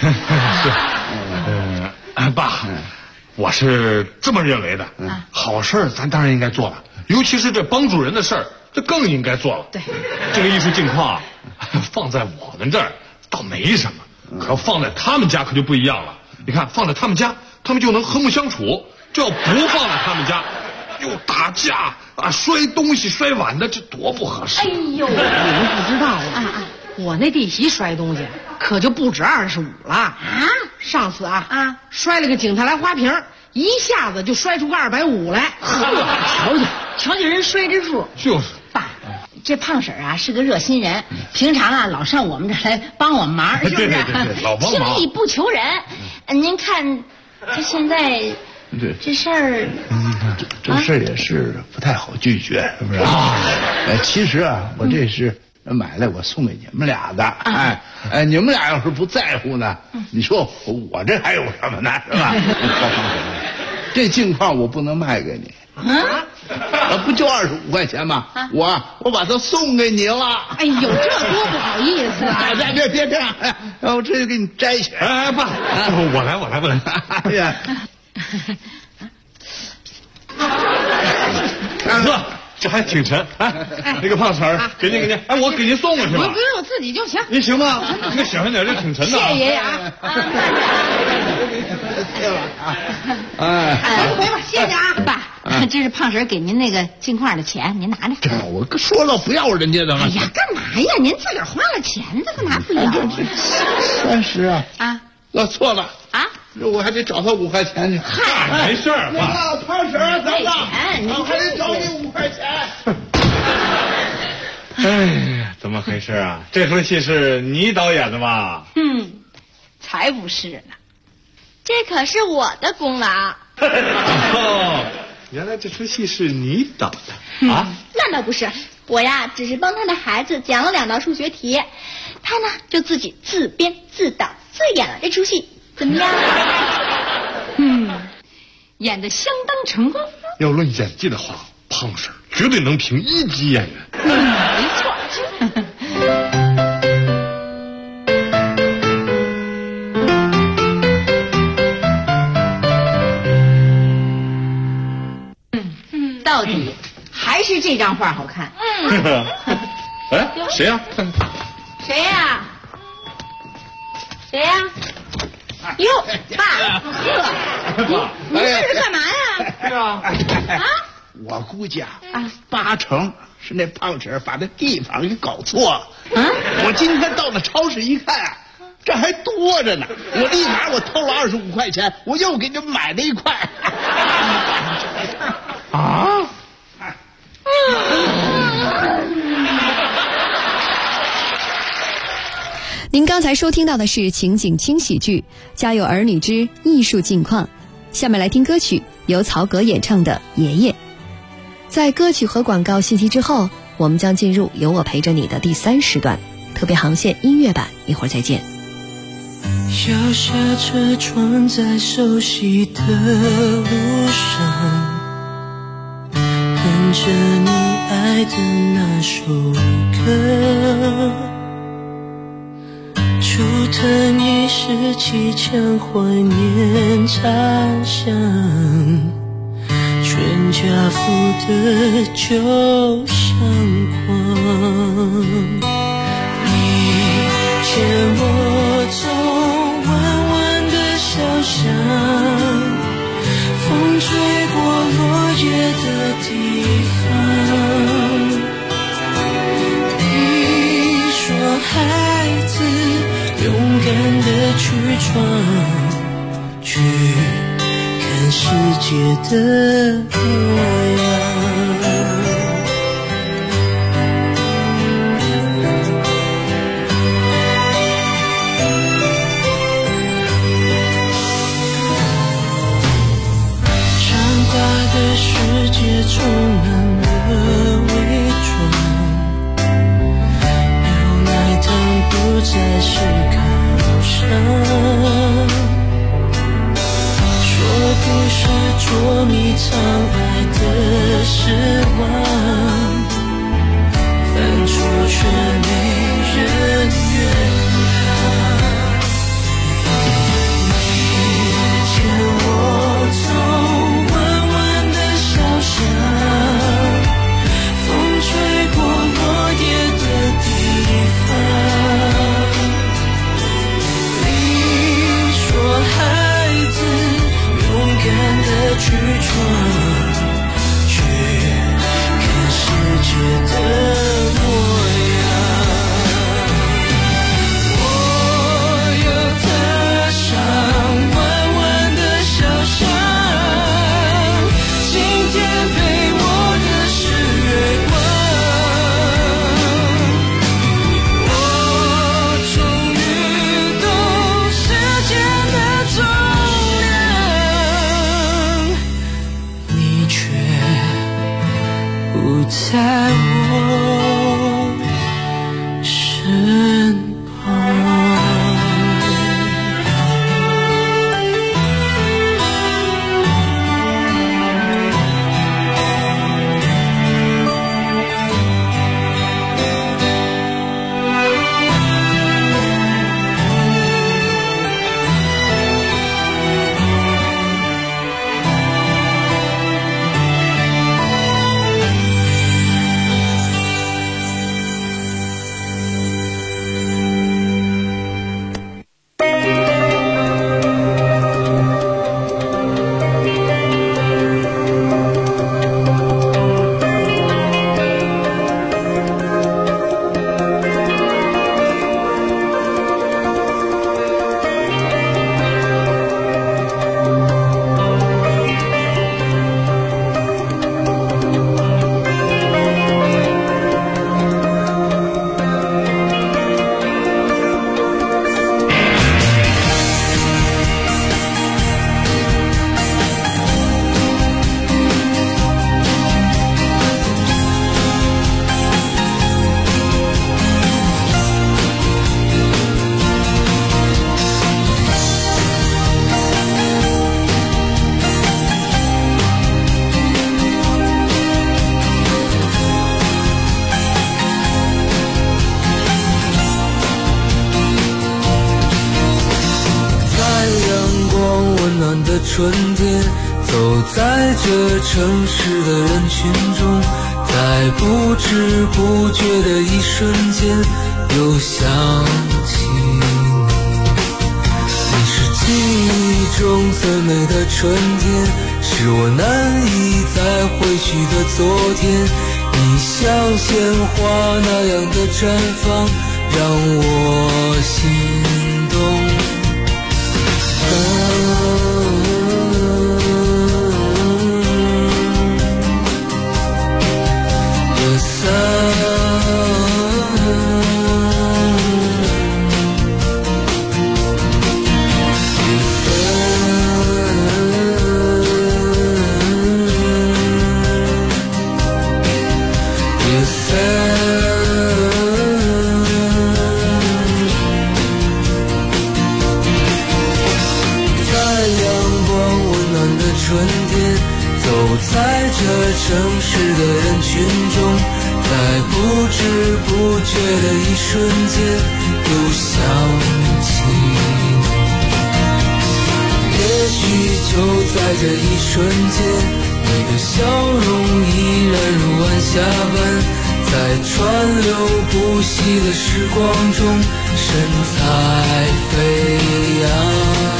是，爸，我是这么认为的。好事儿咱当然应该做了，尤其是这帮助人的事儿，这更应该做了。对，这个艺术镜框啊，放在我们这儿倒没什么，可要放在他们家可就不一样了。你看，放在他们家，他们就能和睦相处；这要不放在他们家，又打架啊，摔东西、摔碗的，这多不合适！ 哎呦，你们不知道啊，我那弟媳摔东西可就不止25了啊！上次摔了个景泰来花瓶，一下子就摔出个250来。瞧人摔之术。 就是爸，这胖婶啊是个热心人，平常啊老上我们这儿来帮我们忙，是不是？ 对，老帮忙。 轻易不求人。您看，这现在这事儿， 这事儿也是不太好拒绝，是不是？其实啊，我这是买来我送给你们俩的。你们俩要是不在乎呢，你说我这还有什么呢？是吧？这镜框我不能卖给你。不就25块钱吗？我把它送给你了。 哎呦，这多不好意思啊！ 别这样，我这就给你摘去。 爸，我来。 哎呀， 哥，这还挺沉。那个胖婶儿，给您，我给您送过去吧。 不用，我自己就行。 您行吗？您小心点，这挺沉的。 谢谢爷爷啊！ 谢了啊！ 回吧，谢谢啊，爸。这是胖婶给您那个镜框的钱，您拿着。 我说了不要人家的吗？ 哎呀，干嘛呀？您自个儿花了钱的，干嘛不要 ？30啊！我错了啊！我还得找他5块钱去。 嗨，没事儿， 爸。胖婶，等等，我还得找你5块钱。 哎呀，怎么回事啊？这出戏是你导演的吧？ 才不是呢，这可是我的功劳。 原来这出戏是你导的啊？ 那倒不是，我呀只是帮他的孩子讲了2道数学题，他呢就自己自编自导自演了这出戏，怎么样？ 演得相当成功。 要论演技的话，胖婶绝对能评1级演员。 没错。到底还是这张画好看。 哎，谁呀？ 谁呀？哟，爸，您这是干嘛呀？ 是啊。 我估计8成是那胖婶把那地方给搞错了。我今天到了超市一看这还多着呢，我立马偷了25块钱，我又给你们买了1块。 您刚才收听到的是情景轻喜剧《家有儿女之艺术镜框》，下面来听歌曲，由曹格演唱的《爷爷》。在歌曲和广告信息之后，我们将进入有我陪着你的第3时段特别航线音乐版，一会儿再见。 脚下车窗在熟悉的路上，哼着你爱的那首歌，竹藤已是几腔怀念残香，全家福的旧相框。你牵我走弯弯的小巷，风吹过落叶的地方。你说孩子勇敢的去闯，去看世界的模样。世界充满了伪装，牛奶糖不再是考上，说不是捉迷藏爱的失望，犯错却没人原谅。你牵我走风吹过落叶的地方，你说孩子勇敢的去闯，去看世界的模样。我又踏上弯弯的小巷，今天陪我的是月光，我终于懂时间的重量，你却不在我身旁。春天，走在这城市的人群中，在不知不觉的一瞬间，又想起你。你是记忆中最美的春天，是我难以再回去的昨天。你像鲜花那样的绽放，让我心动。 点，走在这城市的人群中，在不知不觉的一瞬间又想起你。也许就在这一瞬间，你的笑容依然如晚霞般，在川流不息的时光中神采飞扬。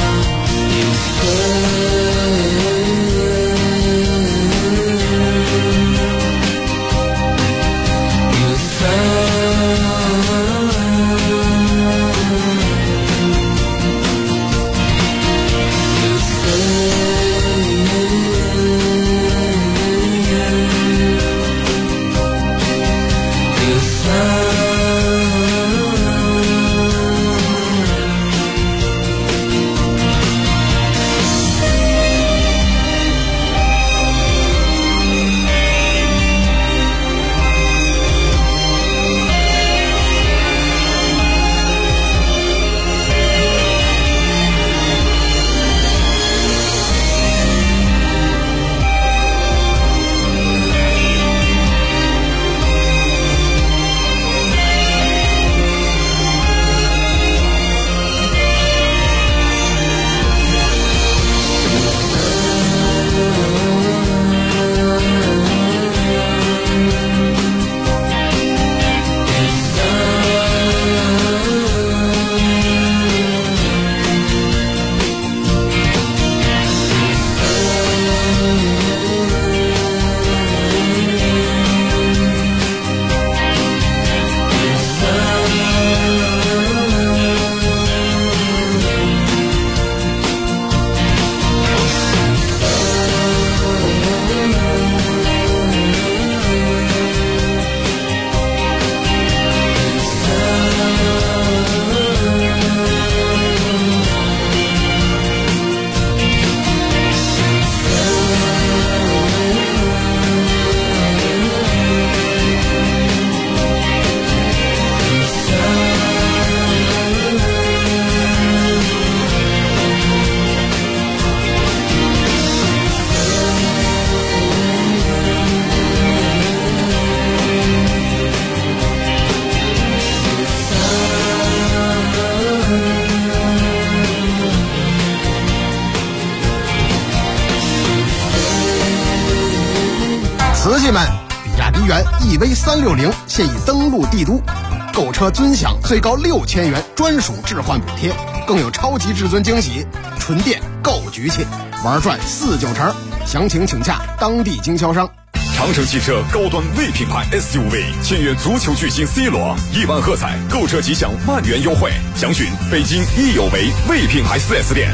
瓷器们，比亚迪元 EV360现已登陆帝都，购车尊享最高6000元专属置换补贴，更有超级至尊惊喜，纯电够局气，玩转4-9成。详情请洽当地经销商。 长城汽车高端 V 品牌 SUV 签约足球巨星 C 罗，1万喝彩，购车即享万元优惠。详询北京益有为 V 品牌 4S 店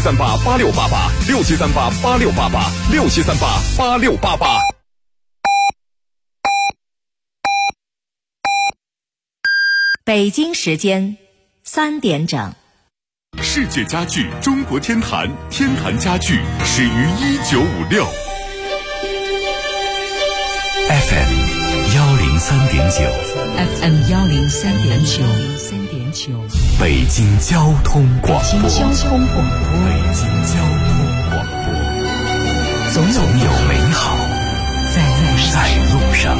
，67388688，67388688，67388688。 北京时间3点整。 世界家具中国天坛，天坛家具始于1956。 FM 103.9，FM 103.9， 北京交通广播， 北京交通广播，总有美好在路上。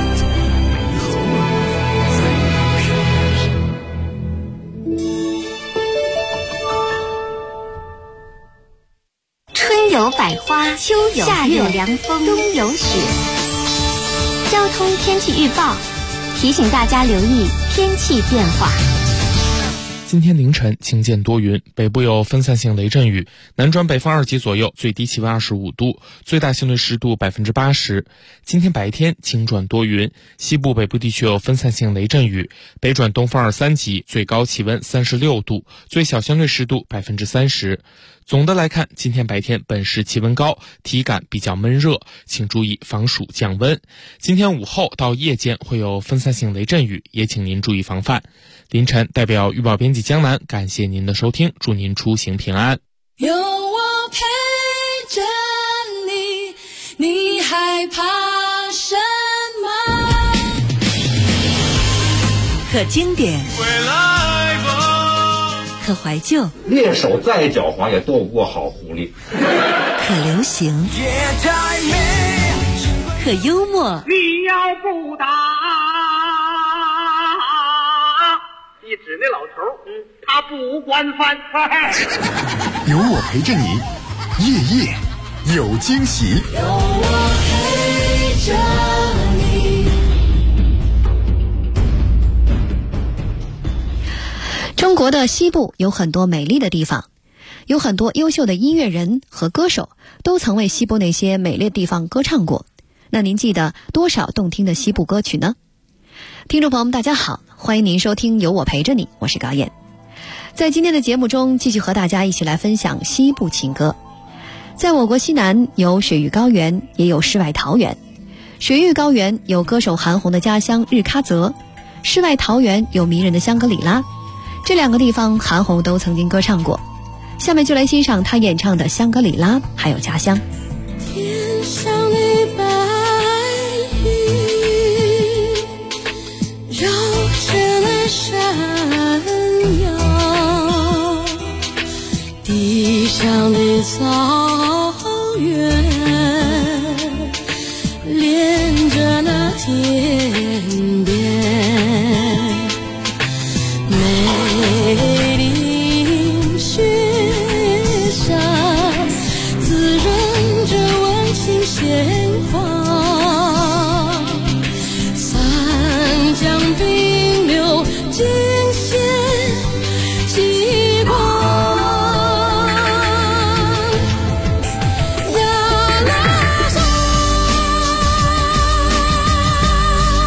春有百花，秋有夏有凉风，冬有雪。交通天气预报提醒大家留意天气变化。 今天凌晨晴间多云，北部有分散性雷阵雨，南转北风2级左右，最低气温25度，最大相对湿度80%。今天白天晴转多云，西部北部地区有分散性雷阵雨，北转东风2、3级，最高气温36度，最小相对湿度30%。总的来看，今天白天本市气温高，体感比较闷热，请注意防暑降温。今天午后到夜间会有分散性雷阵雨，也请您注意防范。凌晨代表预报编辑江南，感谢您的收听，祝您出行平安。 有我陪着你，你害怕什么？ 可经典，可怀旧， 猎手再狡猾也斗不过好狐狸。 可可流行，可幽默。 你要不打，一指那老头，他不管饭。 有我陪着你，夜夜有惊喜。 有我陪着你。 中国的西部有很多美丽的地方，有很多优秀的音乐人和歌手都曾为西部那些美丽的地方歌唱过。那您记得多少动听的西部歌曲呢？听众朋友们大家好，欢迎您收听有我陪着你，我是高燕。在今天的节目中，继续和大家一起来分享西部情歌。在我国西南有水域高原，也有世外桃源。水域高原有歌手韩红的家乡日喀则，世外桃源有迷人的香格里拉。这两个地方韩红都曾经歌唱过，下面就来欣赏她演唱的香格里拉还有家乡。 天上的白云绕着那山摇，地上的草原连着那天边，梅林雪山滋润着温馨鲜花，三江并流尽显极光。呀啦山，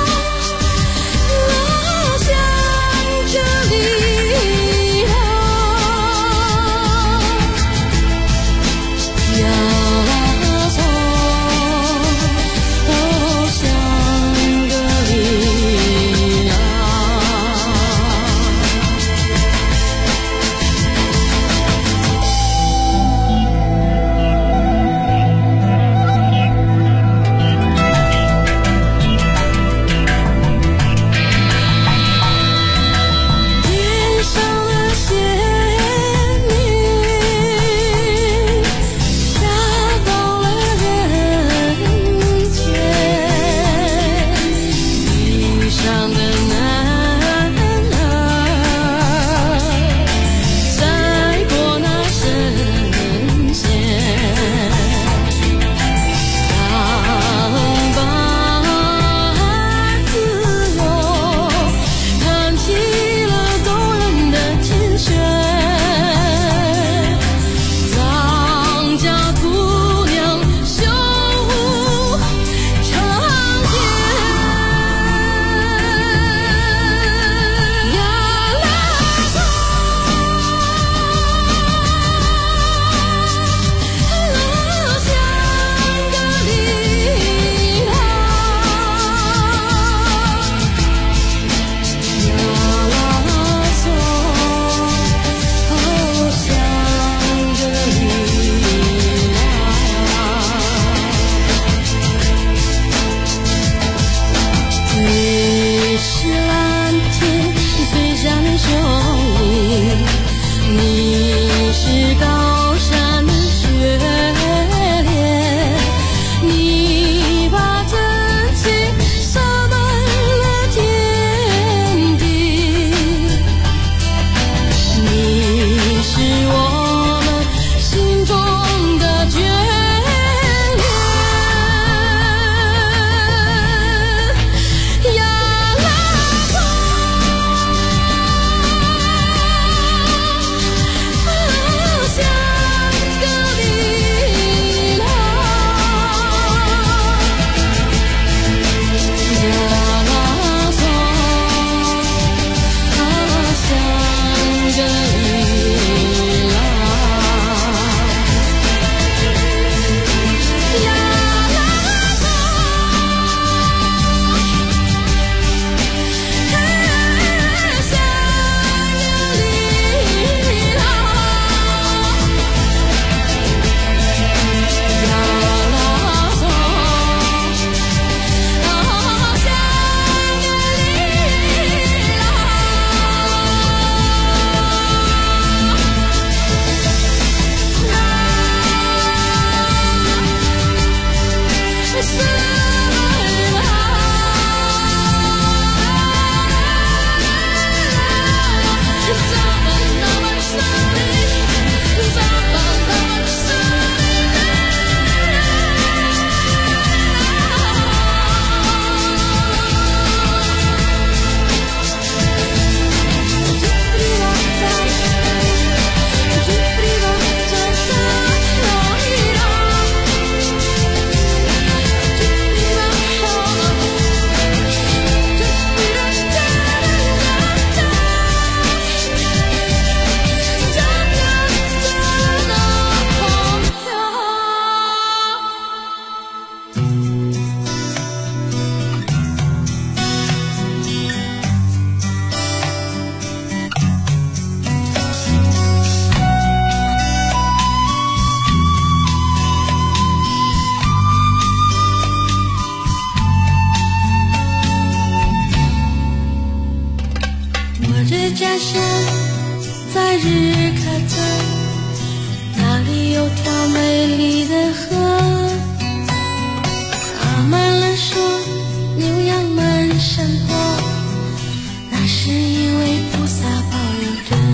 开着，那里有条美丽的河，阿曼人说牛羊满山坡，那是因为菩萨保佑着。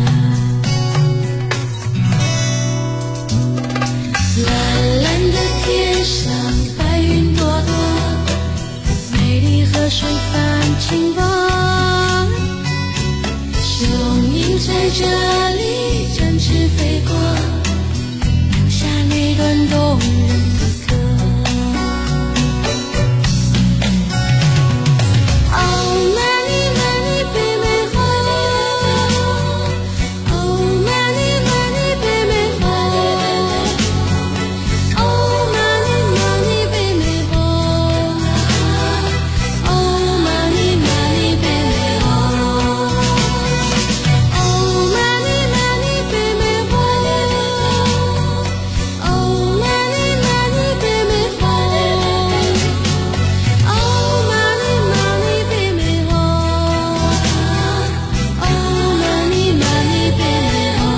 蓝蓝的天上白云朵朵，美丽河水泛金光，雄鹰在这里展翅飞过，留下那段动人的歌。Oh many many baby oh, oh many many baby oh, oh many many baby oh, oh many many baby oh, oh many many baby oh, oh many many baby oh, oh many many baby oh, oh many many baby oh。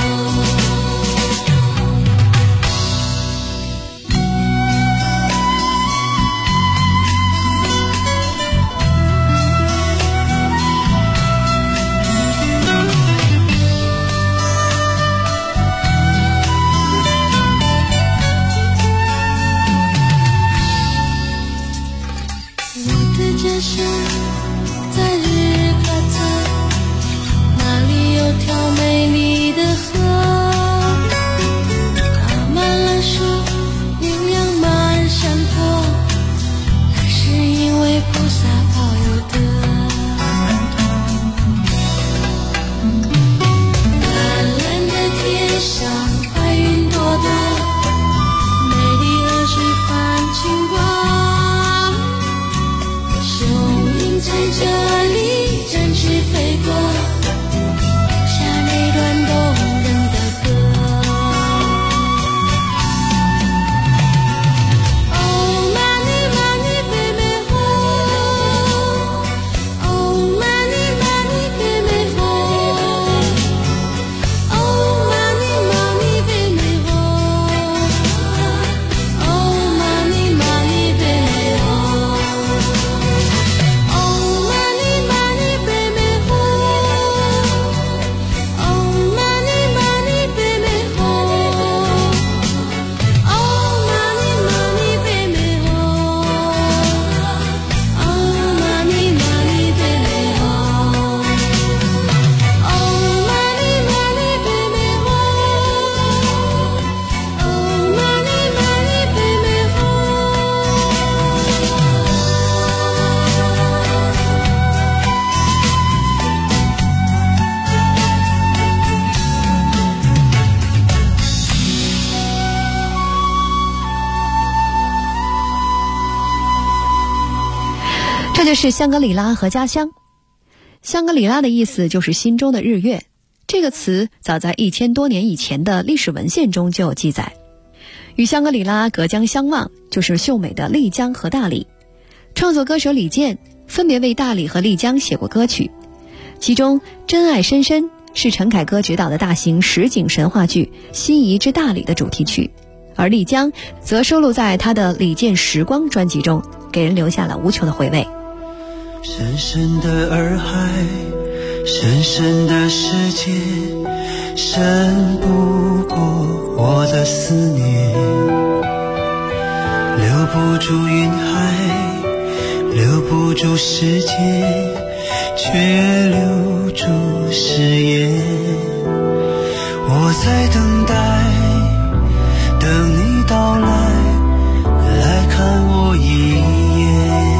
我的家乡在日喀则，那里有条美丽的河，阿曼人说牛羊满山坡，那是因为菩萨保佑的。蓝蓝的天上白云朵朵，美丽河水泛金光，雄鹰在这里展翅飞过，留下那段动人的歌。Oh many many baby oh, oh many many baby oh, oh many many baby oh, oh many many baby oh, oh many many baby oh, oh many many baby oh, oh many many baby oh, oh many many baby oh, oh many many baby oh, oh many many baby oh。 这就是香格里拉和家乡。香格里拉的意思就是心中的日月，这个词早在1000多年以前的历史文献中就有记载。与香格里拉隔江相望，就是秀美的丽江和大理。创作歌手李健分别为大理和丽江写过歌曲，其中《真爱深深》是陈凯歌执导的大型实景神话剧《心仪之大理》的主题曲，而丽江则收录在他的《李健时光》专辑中，给人留下了无穷的回味。 深深的洱海，深深的世界，深不过我的思念，留不住云海，留不住世界，却留住誓言。我在等待，等你到来，来看我一眼。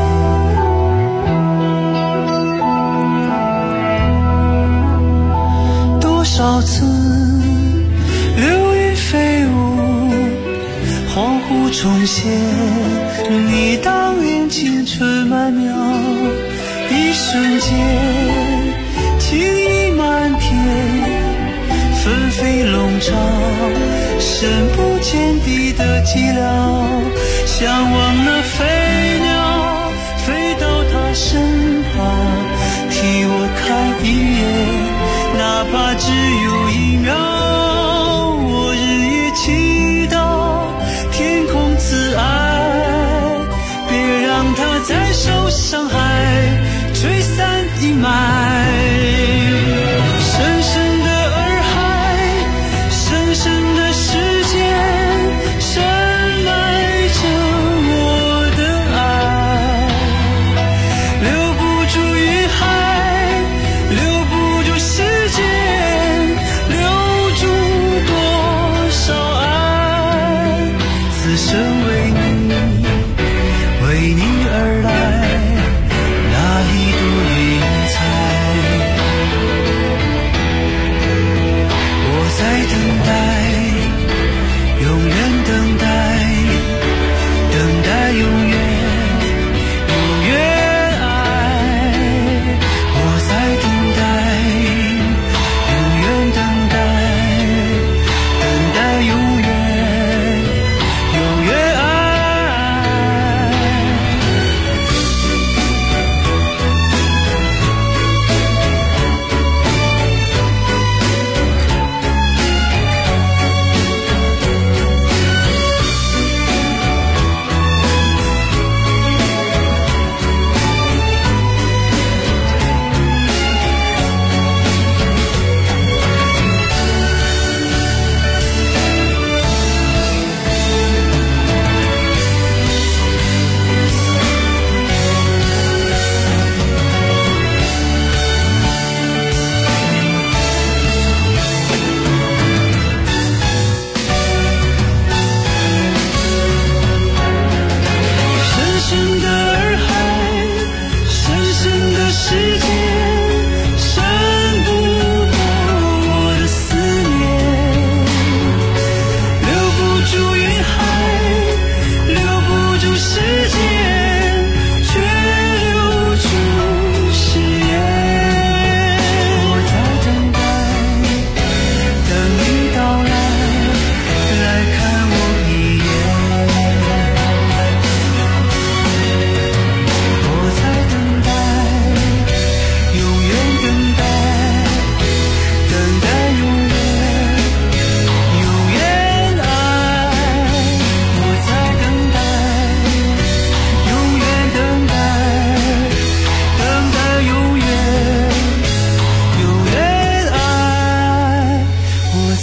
多少次流云飞舞，恍惚重现你当年青春曼妙，一瞬间情意漫天，纷飞笼罩，深不见底的寂寥，向往那飞鸟飞到他身旁，替我看一眼，哪怕只有1秒。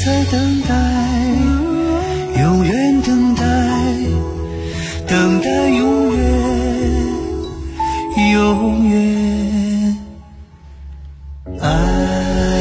在等待，永远等待，等待永远，永远爱。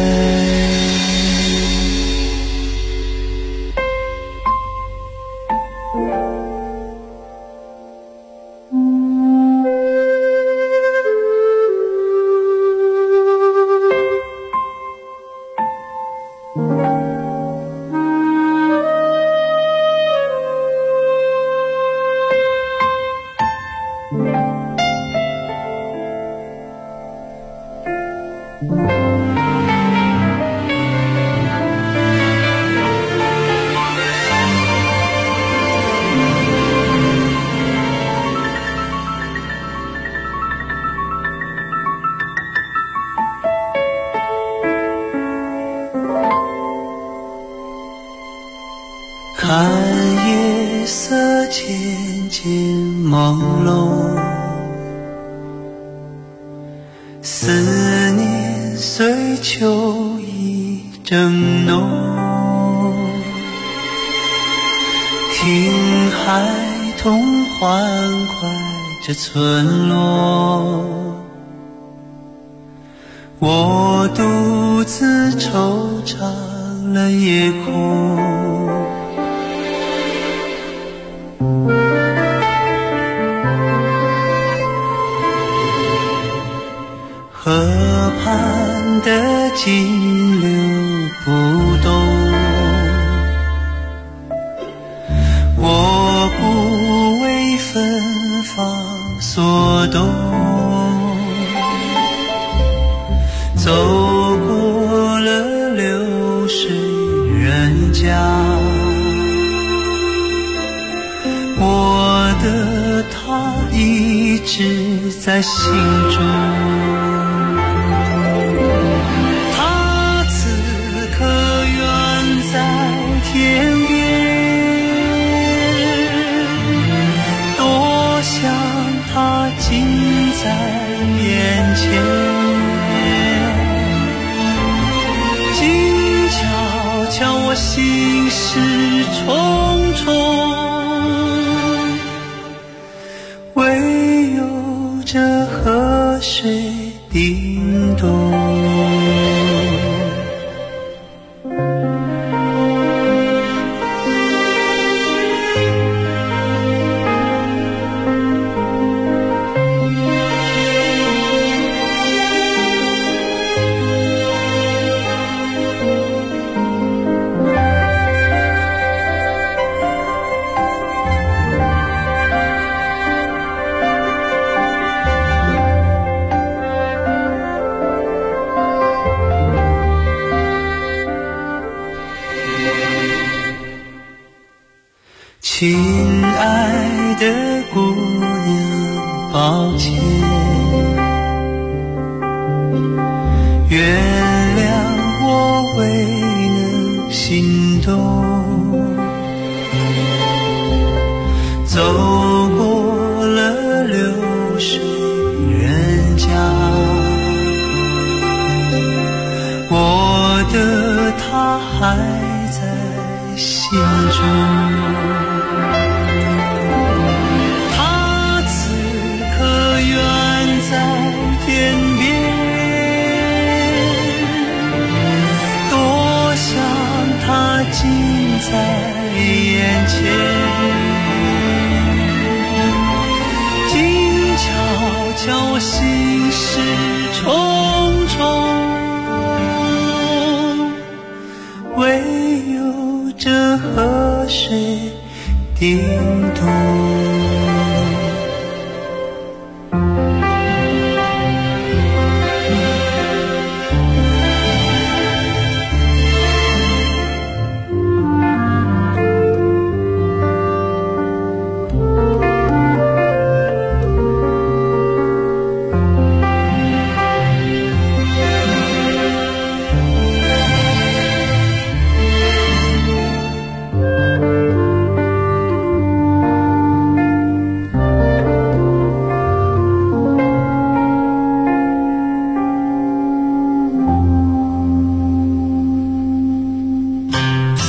看夜色渐渐朦胧，思念随秋意正浓，听孩童欢快着村落，我独自惆怅了夜空。河畔的金流不动，我不为芬芳所动，走过了流水人家，我的他一直在心中。天边，多想他近在眼前，静悄悄我心事重重，唯有这河水叮咚。亲爱的姑娘，抱歉，原谅我未能心动，走过了流水人家，我的他还在心中。天边，多想他近在眼前，静悄悄我心事重重，唯有这河水叮咚。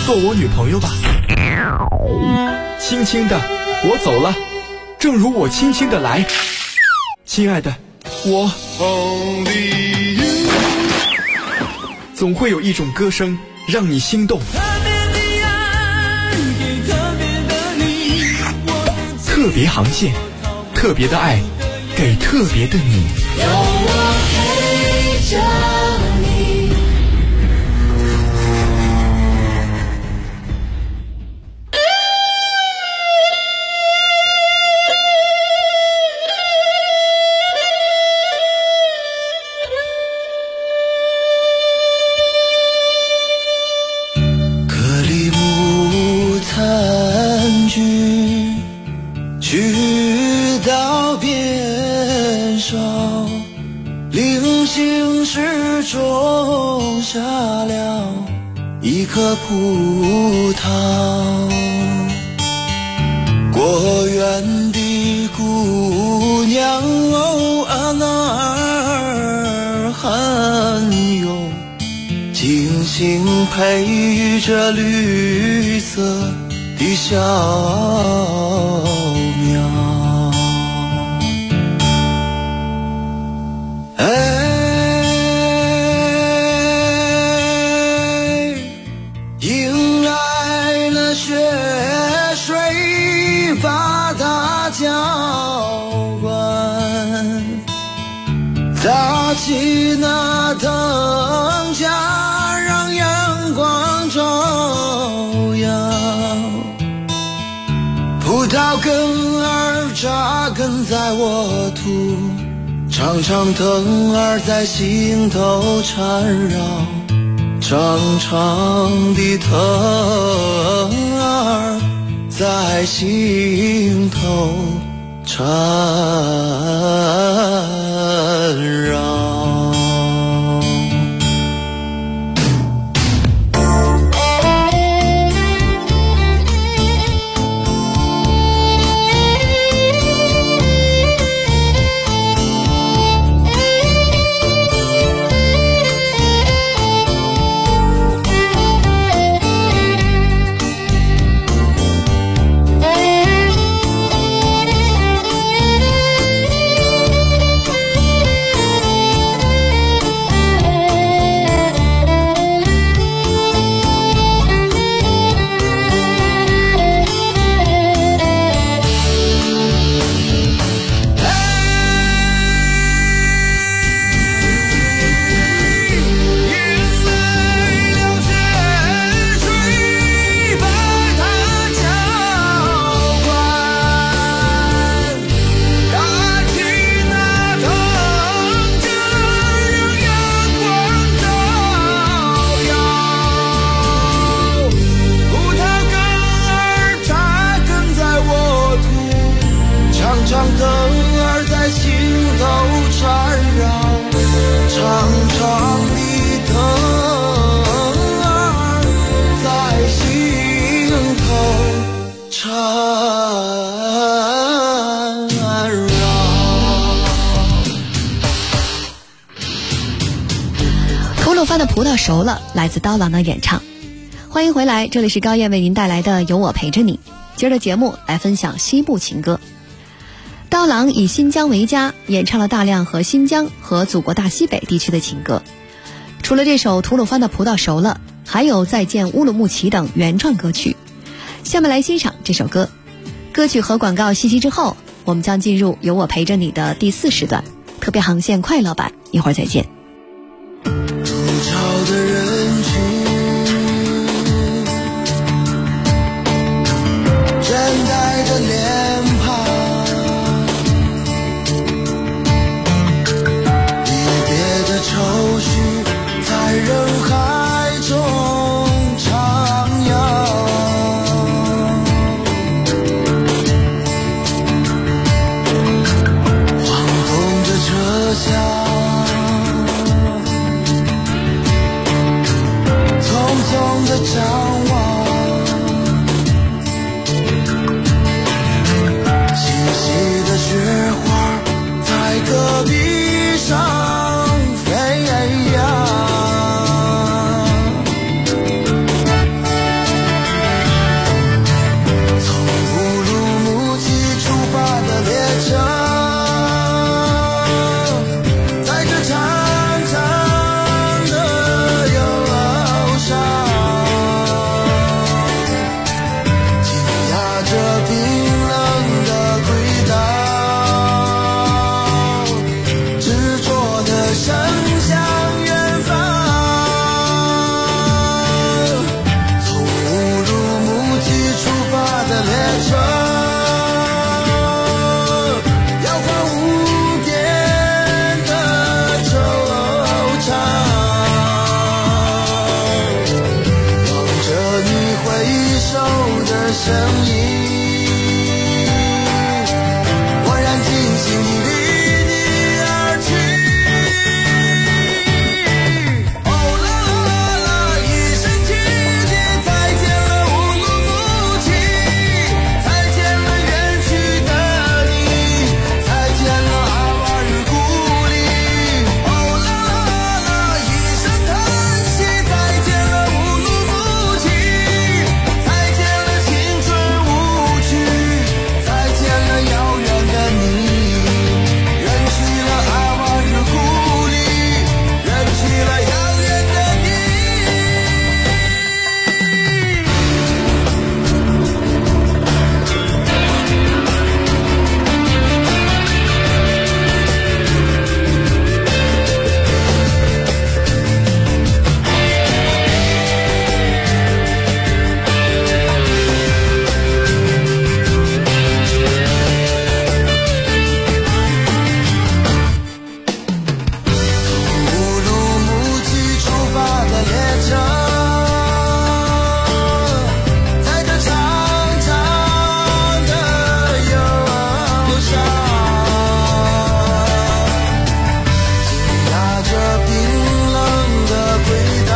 做我女朋友吧。轻轻的，我走了，正如我轻轻的来。亲爱的，我总会有一种歌声让你心动。特别航线，特别的爱，给特别的你。 有我陪着你。 克里木残菊，去到边梢，零星时种下了一颗葡萄。果园的姑娘哦，那儿很有精心配着绿色的小苗。迎来了雪水把它浇灌，搭起那藤架让阳光照耀。葡萄根儿扎根在我土，长长藤儿在心头缠绕，长长的藤儿在心头缠绕。 的葡萄熟了，来自刀郎的演唱。欢迎回来，这里是高燕为您带来的有我陪着你。今儿的节目来分享西部情歌。刀郎以新疆为家，演唱了大量和新疆和祖国大西北地区的情歌。除了这首吐鲁番的葡萄熟了，还有再见乌鲁木齐等原创歌曲。下面来欣赏这首歌。歌曲和广告信息之后，我们将进入有我陪着你的第4时段，特别航线快乐版，一会儿再见。 的人群站在的脸庞，离别的愁绪在人海中徜徉，晃动着车厢， 的声音，我燃尽心底离你而去。哦啦啦啦，一声凄厉，再见了无路不起，再见了远去的你，再见了阿瓦日故里。哦啦啦啦，一声叹息，再见了无路不起，再见了青春无趣，再见了遥远的你，远去了阿瓦日故里，远去了遥远的你。乌鲁木齐出发的列车，在这长长的忧伤，紧压着冰冷的轨道，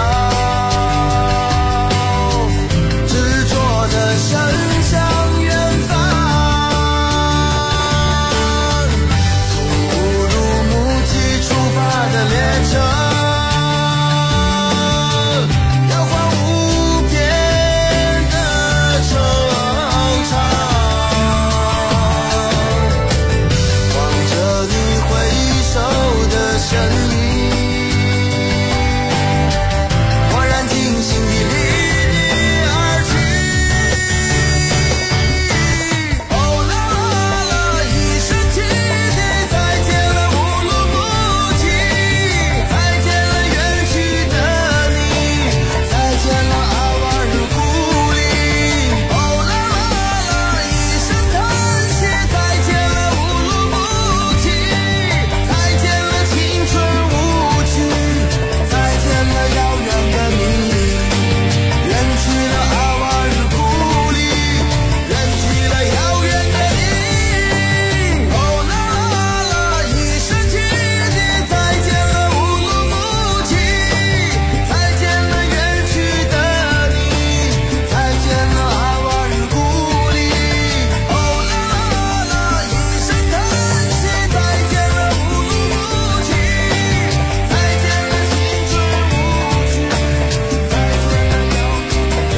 执着地伸向远方。从乌鲁木齐出发的列车，摇晃无边的惆怅，望着你挥手的身影，我燃尽心底离你而去。哦啦啦，一声凄厉，再见了无路不起，再见了远去的你，再见了阿瓦日故里。哦啦啦，一声叹息，再见了无路不起，再见了青春无趣，再见了遥远的你，远去了阿瓦日故里，远去了遥远的你。哦啦啦，一声凄厉，再见了无路不起，再见了远去的你，再见了阿瓦日故里。哦啦啦，一声叹息，再见了无路不起，再见了青春无趣，再见了遥远的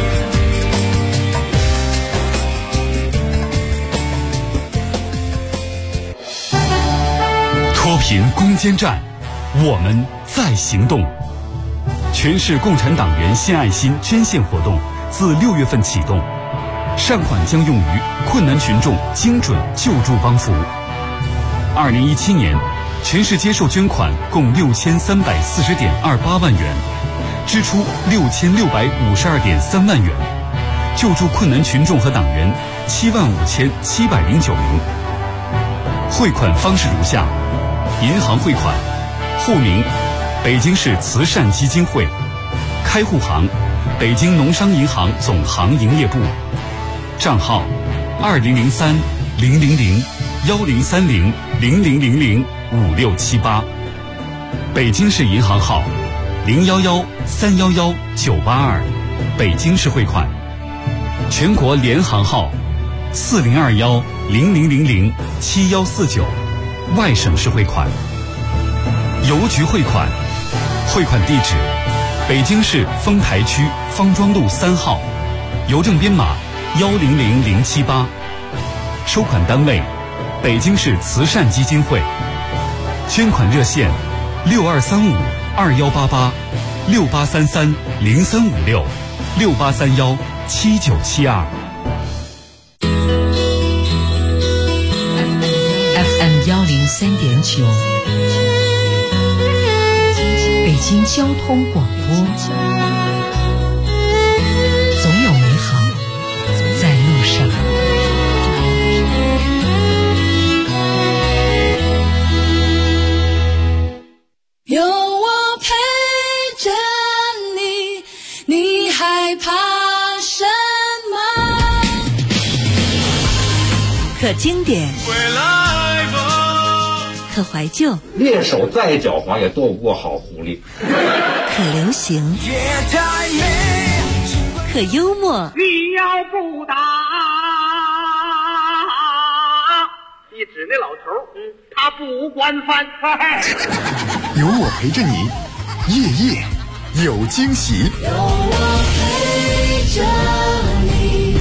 脱贫攻坚战，我们在行动。全市共产党员献爱心捐献活动自6月份启动，善款将用于困难群众精准救助帮扶。2017年，全市接受捐款共6340.28万元，支出6652.3万元，救助困难群众和党员75709名。汇款方式如下：银行汇款，户名北京市慈善基金会，开户行北京农商银行总行营业部，账号20030010300000005678，北京市银行号011311982，北京市汇款，全国联行号402100007149，外省市汇款。邮局汇款，汇款地址北京市丰台区方庄路3号，邮政编码100078，收款单位北京市慈善基金会，捐款热线6235-2888-6833-0356-6831-7972。 FM 103.9，北京交通广播，总有美好在路上。 有我陪着你，你害怕什么？ 可经典，可怀旧， 猎手再狡猾也斗不过好狐狸。 可流行，可幽默。 你要不打，你指那老头，他不惯犯。 有我陪着你，夜夜有惊喜。 有我陪着你。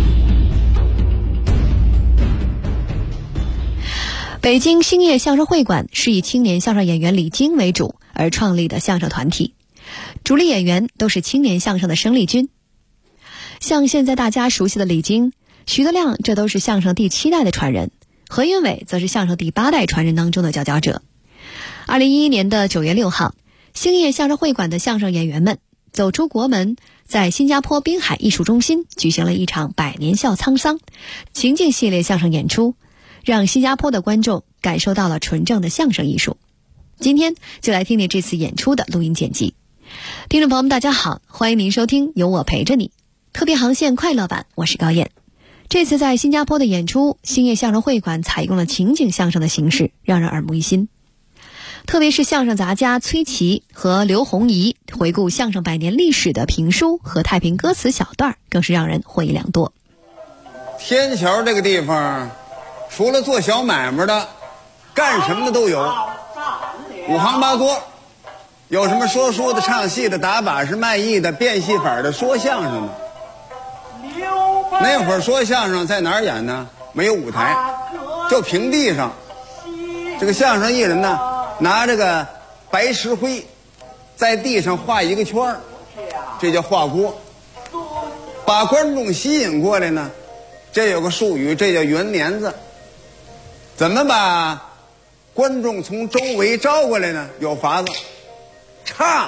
北京兴业相声会馆是以青年相声演员李菁为主而创立的相声团体，主力演员都是青年相声的生力军。像现在大家熟悉的李菁、徐德亮，这都是相声第7代的传人，何云伟则是相声第8代传人当中的佼佼者。2011年的9月6号，兴业相声会馆的相声演员们走出国门，在新加坡滨海艺术中心举行了一场百年孝沧桑情境系列相声演出，让新加坡的观众感受到了纯正的相声艺术。今天就来听听这次演出的录音剪辑。听众朋友们大家好，欢迎您收听有我陪着你特别航线快乐版，我是高燕。这次在新加坡的演出，兴业相声会馆采用了情景相声的形式，让人耳目一新。特别是相声杂家崔琦和刘洪怡回顾相声100年历史的评书和太平歌词小段，更是让人获益良多。 天桥这个地方，除了做小买卖的，干什么的都有，五行八作，有什么说书的、唱戏的、打把式、卖艺的、变戏法的、说相声的。那会儿说相声在哪儿演呢？没有舞台，就平地上。这个相声艺人呢，拿这个白石灰在地上画一个圈，这叫画锅。把观众吸引过来呢，这有个术语，这叫圆帘子。怎么把观众从周围招过来呢？有法子，唱。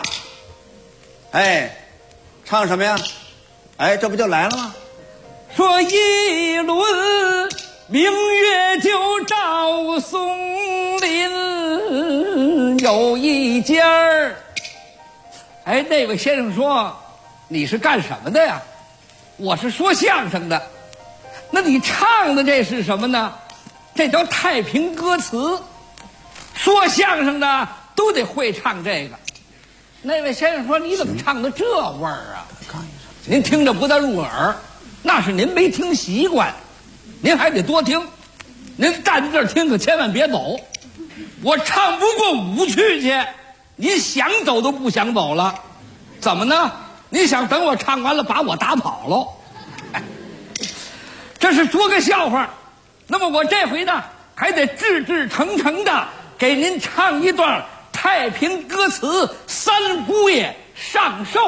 唱什么呀？这不就来了吗？ 说一轮明月就照松林，有一家儿。那位先生说，你是干什么的呀？我是说相声的。那你唱的这是什么呢？这叫太平歌词。说相声的都得会唱这个。那位先生说，你怎么唱的这味儿啊？您听着不大入耳，那是您没听习惯，您还得多听。您站在这儿听，可千万别走。我唱不过5去去，您想走都不想走了。怎么呢？你想等我唱完了把我打跑喽？这是说个笑话。那么我这回呢，还得志志诚诚的给您唱一段太平歌词《三姑爷上寿》。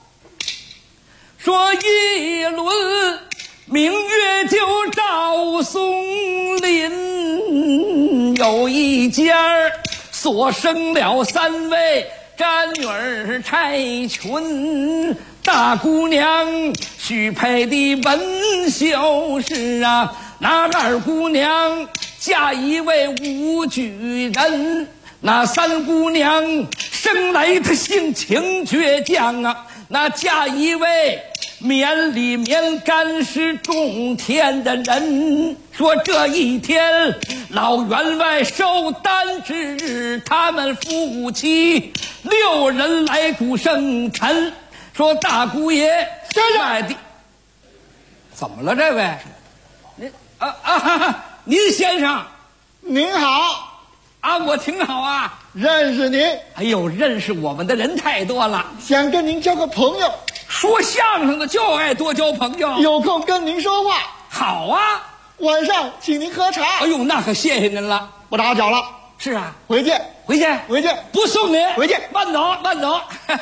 说一轮明月就照松林，有一家所生了3位战女儿钗裙，大姑娘许配的文秀是啊，那2姑娘嫁一位武举人，那3姑娘生来她性情倔强啊，那嫁一位绵里绵干是种田的人。说这一天老员外寿诞之日，他们夫妻6人来主生辰。说大姑爷买的怎么了？这位您您先生您好啊，我挺好啊， 认识您。 哎呦，认识我们的人太多了， 想跟您交个朋友。 说相声的就爱多交朋友， 有空跟您说话。 好啊， 晚上请您喝茶。 哎呦，那可谢谢您了， 不打搅了。 是啊， 回见， 回见， 回见。 不送您， 回见， 慢走，慢走。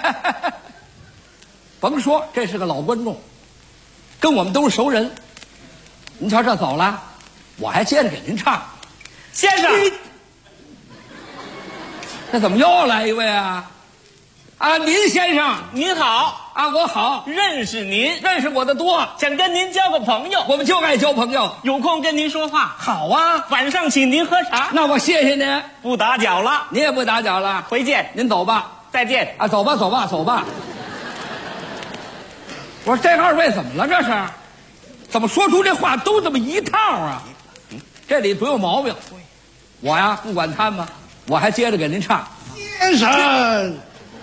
甭说，这是个老观众，跟我们都是熟人。您瞧这走了，我还接着给您唱。先生，这怎么又来一位啊？啊，林先生， 您好啊，我好， 认识您， 认识我的多， 想跟您交个朋友。 我们就爱交朋友， 有空跟您说话。 好啊， 晚上请您喝茶。 那我谢谢您， 不打搅了。 您也不打搅了， 回见。 您走吧， 再见啊，走吧，走吧，走吧。我说这2位怎么了？这是怎么说出这话都这么一套啊？ 这里不用毛病。我呀，不管他们，我还接着给您唱。 先生，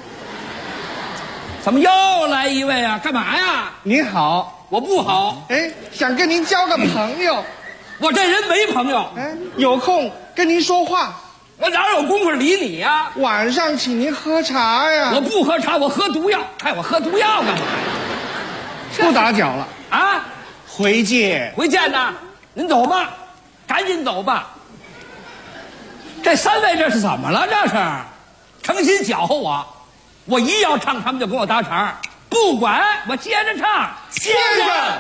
怎么又来一位啊？干嘛呀？ 您好， 我不好。 哎，想跟您交个朋友。 我这人没朋友。 哎，有空跟您说话。 我哪有功夫理你呀？ 晚上请您喝茶呀。 我不喝茶，我喝毒药。看我喝毒药干嘛呀？ 不打搅了啊！ 回见。 回见呐！您走吧，赶紧走吧。这三位这是怎么了？这是诚心搅和我。我一要唱，他们就跟我搭茬，不管我接着唱。 先生，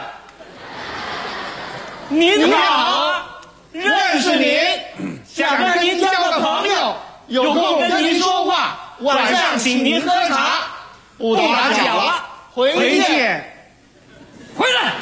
您好， 认识您，想跟您交个朋友，有空跟您说话，晚上请您喝茶，不打搅了，回见。 回来！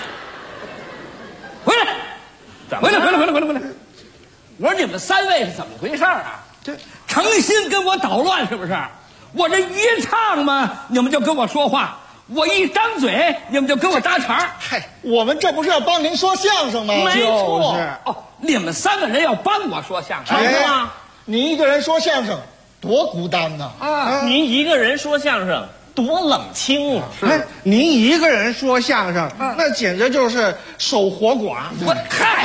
我说你们三位是怎么回事啊？ 这诚心跟我捣乱是不是？我这一唱嘛，你们就跟我说话；我一张嘴，你们就跟我搭茬。 嗨，我们这不是要帮您说相声吗？ 没错。 就是哦，你们三个人要帮我说相声， 是吗？您一个人说相声，多孤单呐！ 啊，您一个人说相声，多冷清啊！ 哎，您一个人说相声，那简直就是守活寡。 我嗨，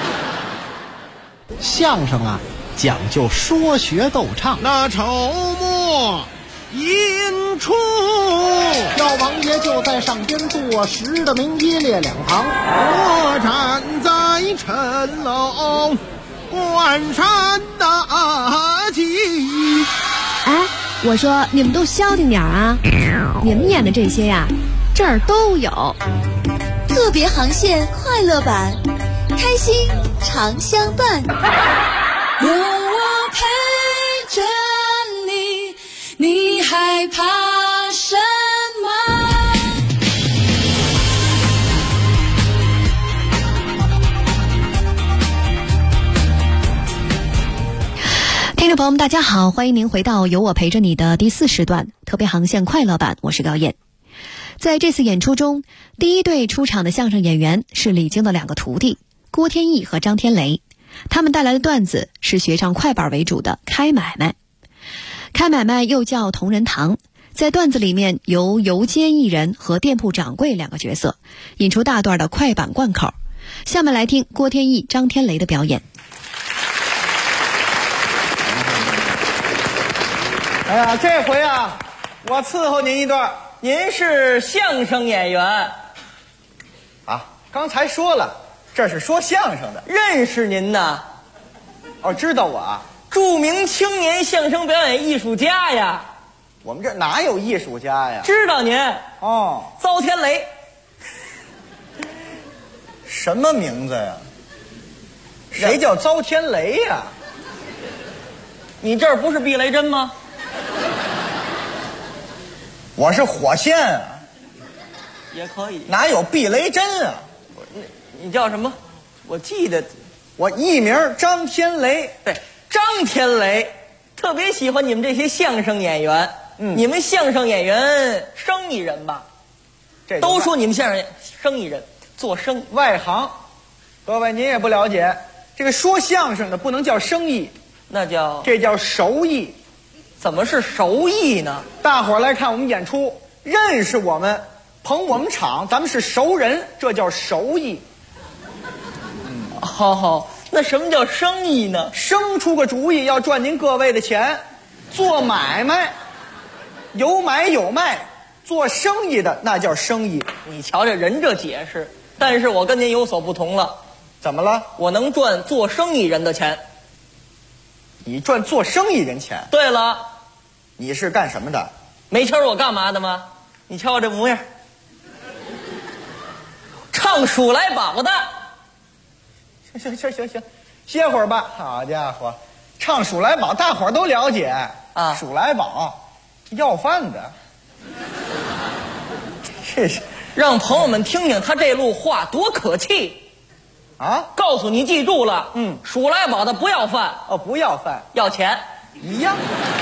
相声啊，讲究说学逗唱。 那筹末引出， 老王爷就在上边坐实的名一列两旁， 我站在城楼观山大吉。 哎，我说你们都消停点啊！你们演的这些呀，这儿都有。 特别航线快乐版，开心常相伴。 有我陪着你，你害怕什么？ 听众朋友们，大家好，欢迎您回到有我陪着你的第4时段特别航线快乐版，我是高燕。在这次演出中，第一对出场的相声演员是李菁的2个徒弟郭天益和张天雷，他们带来的段子是学唱快板为主的开买卖。开买卖又叫同仁堂，在段子里面由游街艺人和店铺掌柜2个角色，引出大段的快板贯口。下面来听郭天益、张天雷的表演。 哎呀，这回啊，我伺候您一段。您是相声演员啊？刚才说了，这是说相声的。认识您呢？哦，知道我啊，著名青年相声表演艺术家呀。我们这哪有艺术家呀？知道您哦，遭天雷。什么名字呀？谁叫遭天雷呀？你这儿不是避雷针吗？我是火线啊，也可以。哪有避雷针啊？你叫什么？我记得，我艺名张天雷。对，张天雷，特别喜欢你们这些相声演员。你们相声演员生意人吧？都说你们相声生意人，做生意外行。各位您也不了解，这个说相声的不能叫生意，那叫这叫手艺。怎么是手艺呢？大伙儿来看我们演出，认识我们，捧我们场，咱们是熟人，这叫手艺。好，那什么叫生意呢？生出个主意要赚您各位的钱，做买卖，有买有卖，做生意的那叫生意。你瞧这人这解释，但是我跟您有所不同了。怎么了？我能赚做生意人的钱。你赚做生意人钱？对了，你是干什么的？没瞧我干嘛的吗？你瞧我这模样，唱数来宝的。行，歇会儿吧。好家伙，唱数来宝，大伙儿都了解啊。数来宝，要饭的。这是让朋友们听听他这路话多可气。啊！告诉你，记住了，数来宝的不要饭哦，不要饭，要钱，一样。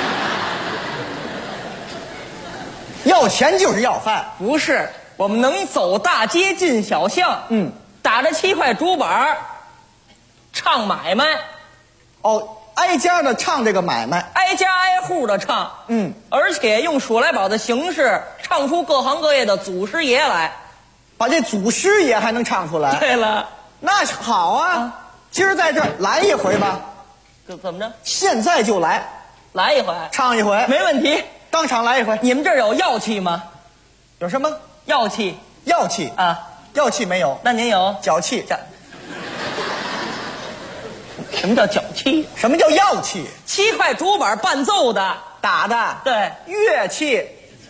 要钱就是要饭，不是？我们能走大街进小巷，打着7块竹板， 唱买卖。 哦，挨家的唱这个买卖， 挨家挨户的唱。而且用数来宝的形式唱出各行各业的祖师爷来， 把这祖师爷还能唱出来。 对了， 那好啊，今儿在这儿来一回吧。 怎么着？ 现在就来， 来一回， 唱一回， 没问题。 当场来一回。 你们这儿有药器吗？ 有什么药器？ 药器啊， 药器没有。 那您有脚气？ 什么叫脚气？ 什么叫药器 ？7块竹板伴奏的， 打的。 对， 乐器。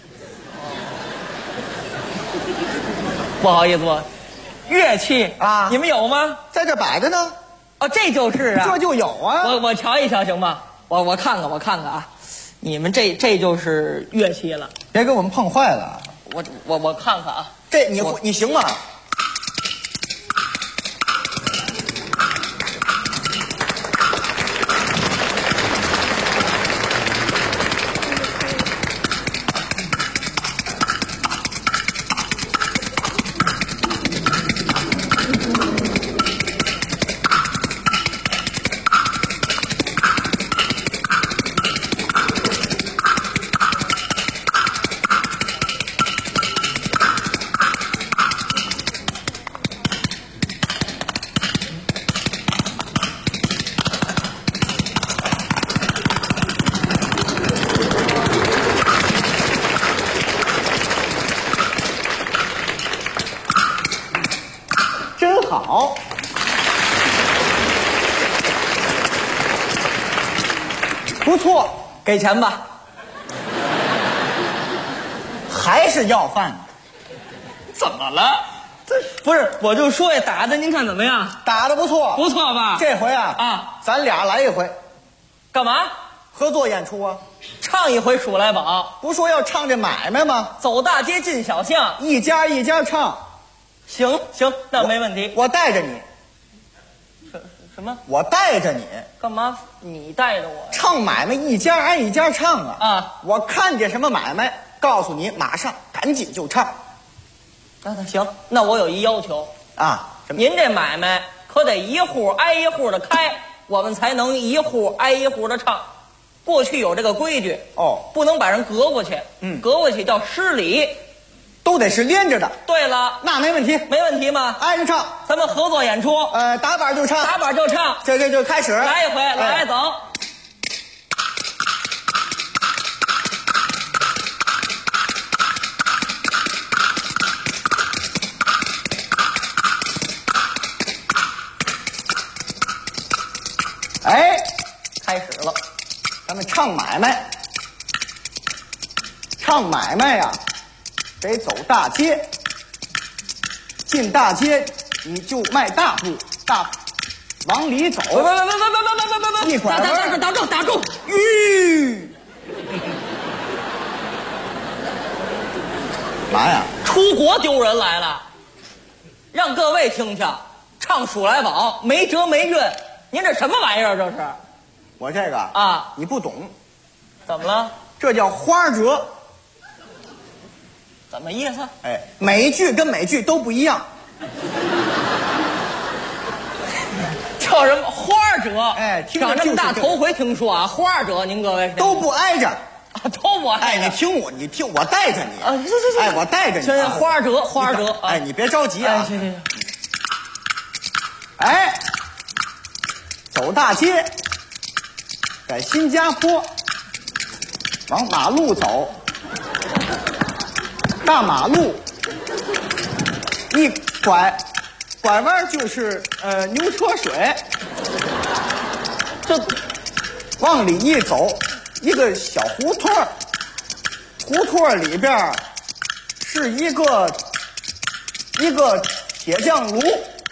不好意思，乐器啊， 你们有吗？ 在这摆着呢。 哦，这就是啊， 这就有啊。 我瞧一瞧行吗？我看看啊，你们这就是乐器了， 别给我们碰坏了。 我看看啊， 这你行吗？好，不错， 给钱吧。 还是要饭的？ 怎么了？这不是，我就说呀，打的您看怎么样？ 打的不错， 不错吧？ 这回啊，咱俩来一回， 干嘛？ 合作演出啊？ 唱一回数来宝。 不说要唱这买卖吗？ 走大街进小巷， 一家一家唱。 行，那没问题。 我带着你。 什么？ 我带着你？ 干嘛？你带着我？ 唱买卖一家挨一家唱啊！ 啊！ 我看见什么买卖，告诉你，马上赶紧就唱。 那行，那我有一要求啊， 您这买卖可得一户挨一户的开，我们才能一户挨一户的唱。过去有这个规矩哦， 不能把人隔过去，隔过去叫失礼。 都得是连着的。 对了， 那没问题， 没问题吗？ 挨着唱， 咱们合作演出。 打板就唱， 打板就唱， 这就开始， 来一回，来走。 哎， 开始了， 咱们唱买卖，唱买卖呀。得走大街，进大街你就迈大步，往里走。 不， 一拐弯， 打住！ 嘛呀？ 出国丢人来了，让各位听听，唱数来宝没辙没韵。您这什么玩意儿？这是？ 我这个啊， 你不懂。 怎么了？ 这叫花折。 怎么意思？ 哎，每一句跟每句都不一样。 叫什么花折？ 哎， 长这么大头回听说啊，花折，您各位都不挨着啊，都不挨着。 哎，你听我带着你啊，这， 哎，我带着你。 行，花折。 哎，你别着急啊。 行。 哎，走大街，在新加坡，往马路走。大马路一拐弯就是牛车水，这往里一走，一个小胡同，胡同里边是一个铁匠炉。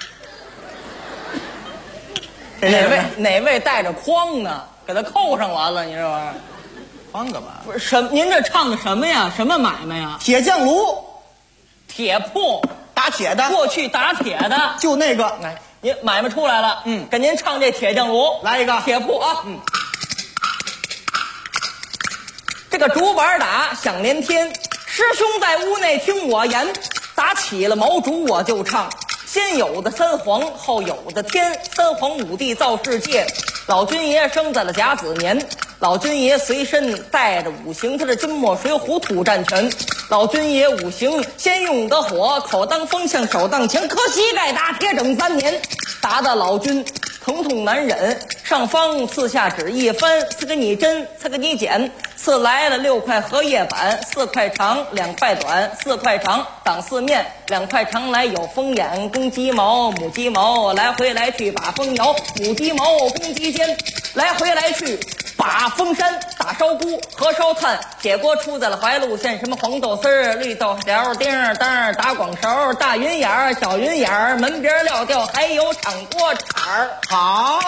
哪位带着筐呢？给他扣上完了，你这玩意儿。 帮干嘛？ 不是您这唱的什么呀？什么买卖呀？ 铁匠炉， 铁铺打铁的， 过去打铁的， 就那个。 哎，您买卖出来了，给您唱这铁匠炉， 来一个铁铺啊。这个竹板打响连天，师兄在屋内听我言，打起了毛竹我就唱， 先有的三皇，后有的天。三皇五帝造世界，老君爷生在了甲子年。老君爷随身带着五行，他是金木水火土战拳。老君爷五行先用的火，口当风向手当枪，磕膝盖打铁整3年，打的老君疼痛难忍。上方刺下旨一翻，刺给你针，刺给你剪，刺来了6块荷叶板，4块长2块短，4块长挡4面，2块长来有风眼，公鸡毛母鸡毛，来回来去把风摇，母鸡毛公鸡尖，来回来去把风扇，打烧菇和烧炭，铁锅出在了怀路县，什么黄豆丝儿、绿豆条、丁儿当、打广勺、大云眼儿、小云眼儿、门边料调，还有厂锅铲儿。 好，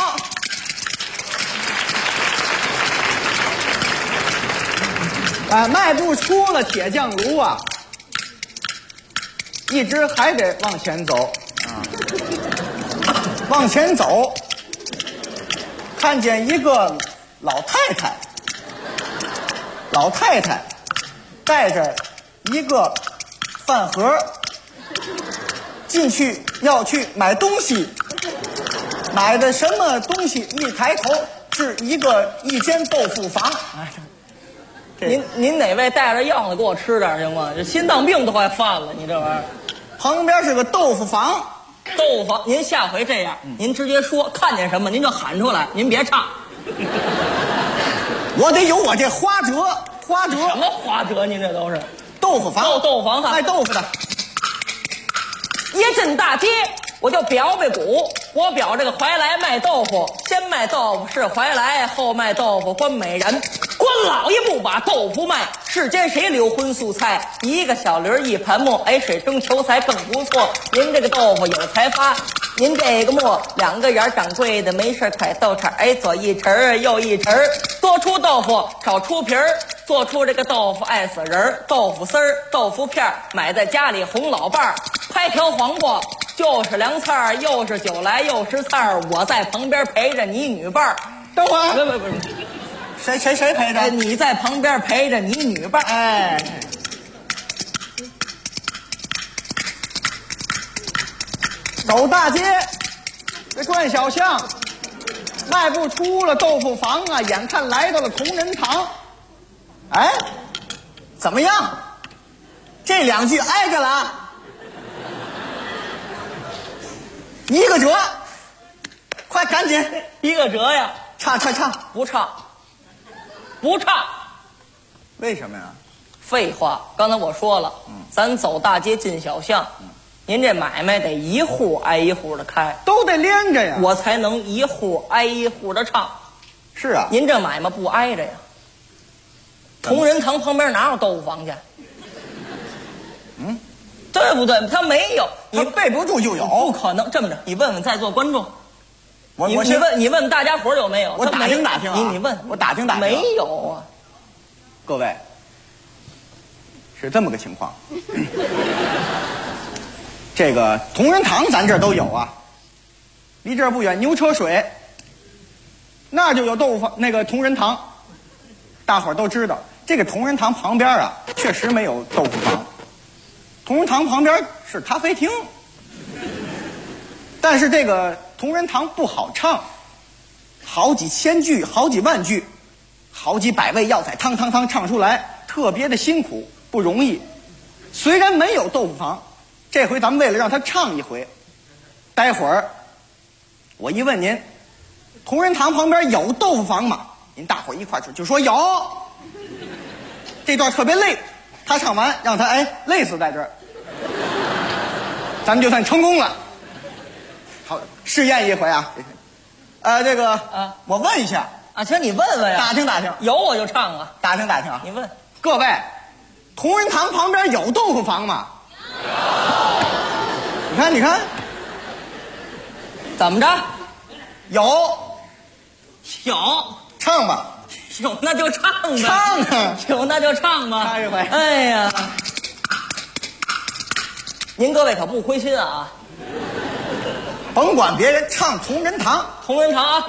迈步出了铁匠炉啊，一直还得往前走啊，往前走，看见一个老太太，老太太带着一个饭盒进去要去买东西，买的什么东西？一抬头是一间豆腐房。 您哪位带着样子给我吃点行吗？这心脏病都快犯了，你这玩意儿。 旁边是个豆腐房， 豆腐房。您下回这样，您直接说看见什么您就喊出来，您别唱。 我得有我这花折， 什么花折？您这都是豆腐房， 豆腐房哈， 卖豆腐的。 一进大街，我就表鼓，我表这个怀来卖豆腐，先卖豆腐是怀来，后卖豆腐关美人。关老爷不把豆腐卖，世间谁留荤素菜？一个小驴一盘磨，哎，水中求财更不错。您这个豆腐有才发，您这个磨2个眼掌柜的没事快豆铲，哎，左一匙儿右一匙儿，多出豆腐少出皮儿，做出这个豆腐爱死人儿。豆腐丝儿、豆腐片儿，买在家里哄老伴儿。拍条黄瓜就是凉菜儿，又是酒来又是菜儿，我在旁边陪着你女伴儿。 等会儿， 不， 谁陪着？ 你在旁边陪着你女伴儿。 哎，走大街，这转小巷，迈步出了豆腐房啊，眼看来到了同仁堂。哎，怎么样？这2句挨着了，一个折，快赶紧一个折呀！ 唱， 不唱， 为什么呀？ 废话，刚才我说了，咱走大街进小巷，您这买卖得一户挨一户的开， 都得连着呀， 我才能一户挨一户的唱。 是啊， 您这买卖不挨着呀？同仁堂旁边哪有豆腐房去？对不对？他没有， 你备不住就有， 不可能。这么着，你问问在座观众，你问大家伙有没有？ 我打听打听啊， 你问我打听打听， 没有啊。 各位，是这么个情况。这个同仁堂咱这儿都有啊，离这儿不远，牛车水那就有豆腐那个同仁堂，大伙儿都知道。这个同仁堂旁边啊，确实没有豆腐房，同仁堂旁边是咖啡厅。但是这个同仁堂不好唱，好几千句，好几万句，好几百味药材，汤唱出来，特别的辛苦，不容易。虽然没有豆腐房，这回咱们为了让他唱一回，待会儿我一问您，同仁堂旁边有豆腐房吗？您大伙儿一块儿说，就说有。这段特别累，他唱完让他累死在这儿，咱们就算成功了。好，试验一回啊。这个我问一下啊，行，你问问呀， 打听打听， 有我就唱啊， 打听打听啊。 你问各位，同仁堂旁边有豆腐房吗？你看， 怎么着？ 有，唱吧。 有那就唱呗， 唱啊！ 有那就唱吧， 唱一回。 哎呀，您各位可不亏心啊！ 甭管别人，唱同仁堂， 同仁堂啊！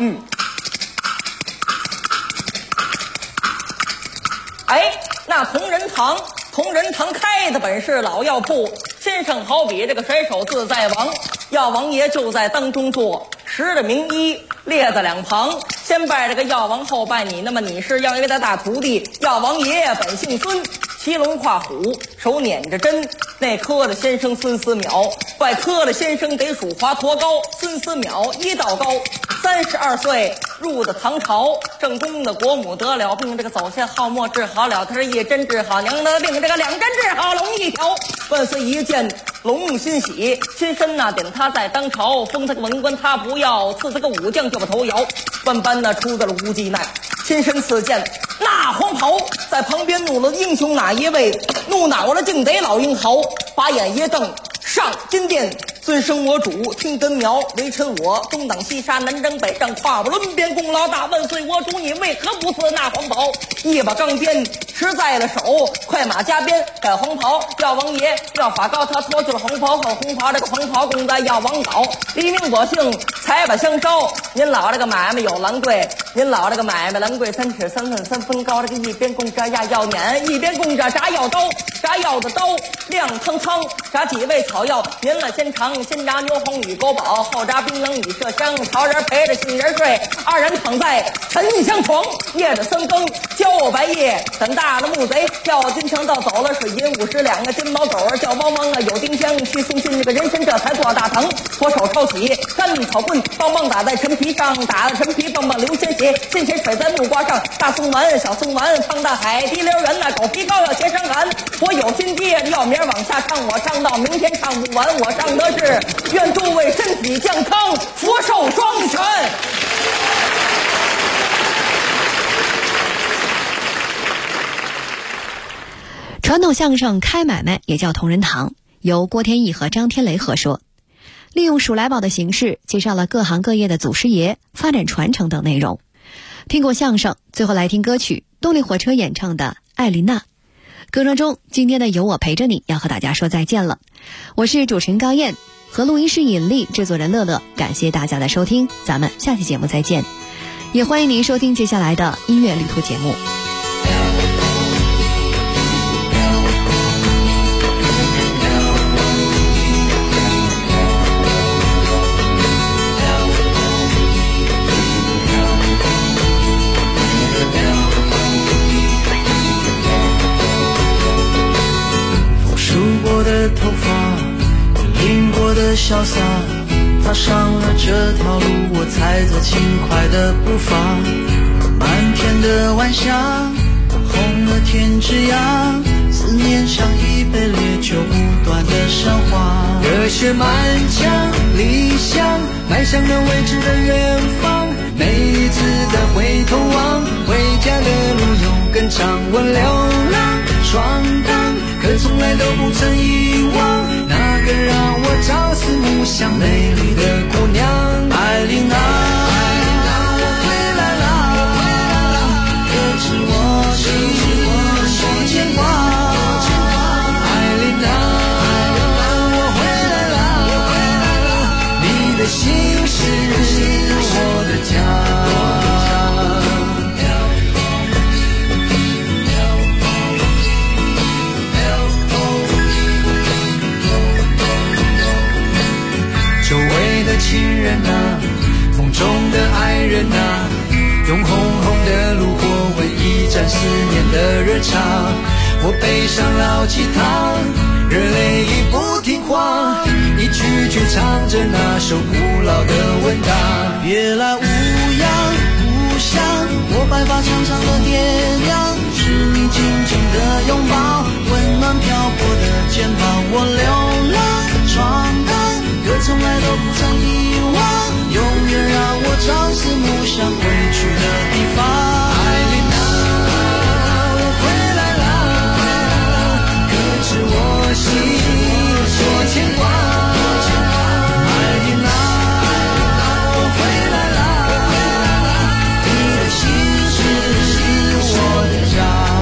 那同仁堂开的本是老药铺， 先生好比这个甩手自在王，药王爷就在当中坐，十的名医列在两旁，先拜这个药王，后拜你。那么你是药爷的大徒弟，药王爷本姓孙，骑龙跨虎，手捻着针。内科的先生孙思邈，外科的先生得属华佗高。孙思邈医道高，32岁入的唐朝，正宫的国母得了病，这个走下号末治好了，他是一针治好娘的病，这个2针治好龙一条。万岁一见龙欣喜，亲身点他在当朝，封他个文官他不要，赐他个武将就把头摇。万般出在了无忌奈，亲身赐见那黄袍，在旁边怒了英雄哪一位？怒恼了竟得老英豪，把眼一瞪上金殿，尊生我主，听根苗，为臣我东挡西杀，南征北战，跨不轮边，功劳大，万岁我主，你为何不赐那黄袍？一把钢鞭持在了手，快马加鞭改黄袍。药王爷要法高，他脱去了红袍后，红袍这个黄袍供在药王岛，黎民百姓财把香烧。您老这个买卖有兰桂，您老这个买卖兰桂3尺3寸3分高，这个一边供着压药碾，一边供着炸药刀，炸药的刀亮堂堂，炸几味草药，您了先尝，先炸牛红与狗宝，后炸槟榔与麝香，朝人陪着杏仁睡，二人躺在沉香床，夜的3更交白夜，等大的木贼跳金墙道走了，水银50两个金毛狗儿叫汪汪有丁香去送进这个人参，这才做大堂。左手抄起干草棍，棒棒打在陈皮上，打了陈皮棒棒流鲜血，鲜血甩在木瓜上，大松丸小松丸胖大海滴溜圆狗皮膏要学伤寒。我有心接着要名往下唱，我唱到明天唱不完，我唱的是愿诸位身体健康，福寿双全。 传统相声开买卖也叫同仁堂，由郭天益和张天雷合说，利用数来宝的形式介绍了各行各业的祖师爷、发展传承等内容。听过相声，最后来听歌曲，动力火车演唱的《艾琳娜》。歌声中，今天的有我陪着你要和大家说再见了。我是主持人高燕，和录音师尹丽，制作人乐乐，感谢大家的收听，咱们下期节目再见。也欢迎您收听接下来的音乐旅途节目。 头发淋过的潇洒，踏上了这条路，我踩着轻快的步伐，满天的晚霞红了天之涯，思念像一杯烈酒不断的升华，热血满腔理想，迈向了未知的远方，每一次再回头望，回家的路有更长，我流浪闯荡，可从来都不曾遗忘那个让我朝思暮想美丽的姑娘艾琳娜。我回来啦，可知我心多牵挂，艾琳娜我回来啦，你的心是我的家。亲人啊，梦中的爱人啊，用红红的炉火温一盏思念的热茶，我背上老吉他，热泪已不听话，一句句唱着那首古老的问答。别来无恙故乡，我白发长长的爹娘，是你紧紧的拥抱，温暖漂泊的肩膀，我流浪闯荡，可从来都不曾遗忘，永远让我朝思暮想回去的地方。艾琳娜，我回来啦，可知我心多牵挂。艾琳娜，我回来啦，你的心是我的家。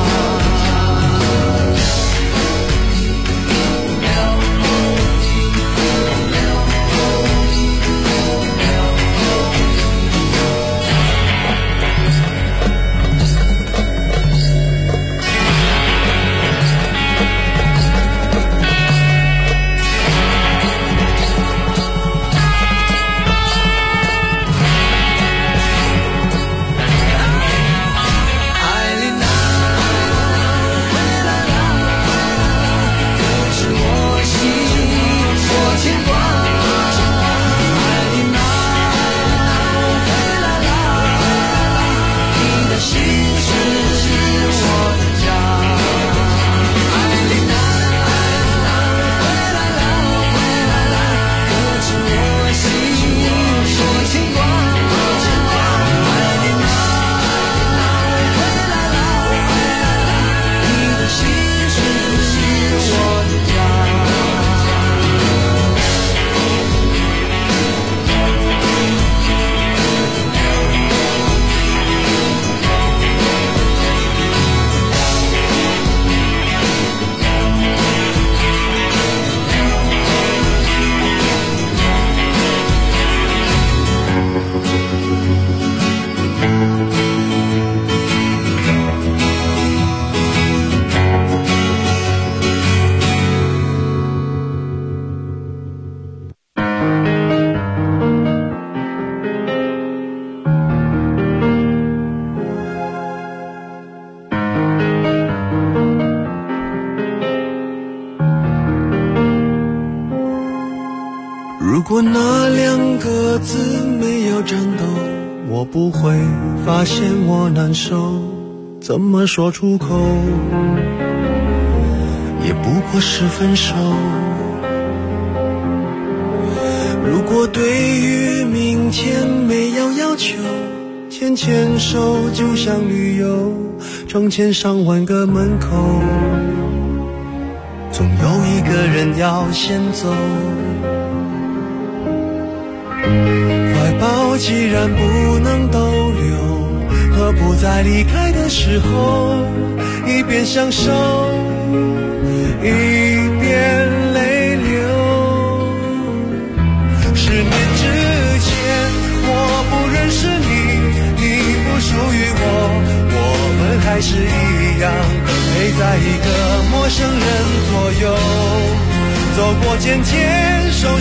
如果那两个字没有颤抖，我不会发现我难受，怎么说出口，也不过是分手。如果对于明天没有要求，牵牵手就像旅游，成千上万个门口，总有一个人要先走。怀抱既然不能逗留，何不在离开的时候，一边享受一边泪流。10年之前我不认识你，你不属于我们还是一样陪在一个陌生人左右，走过渐渐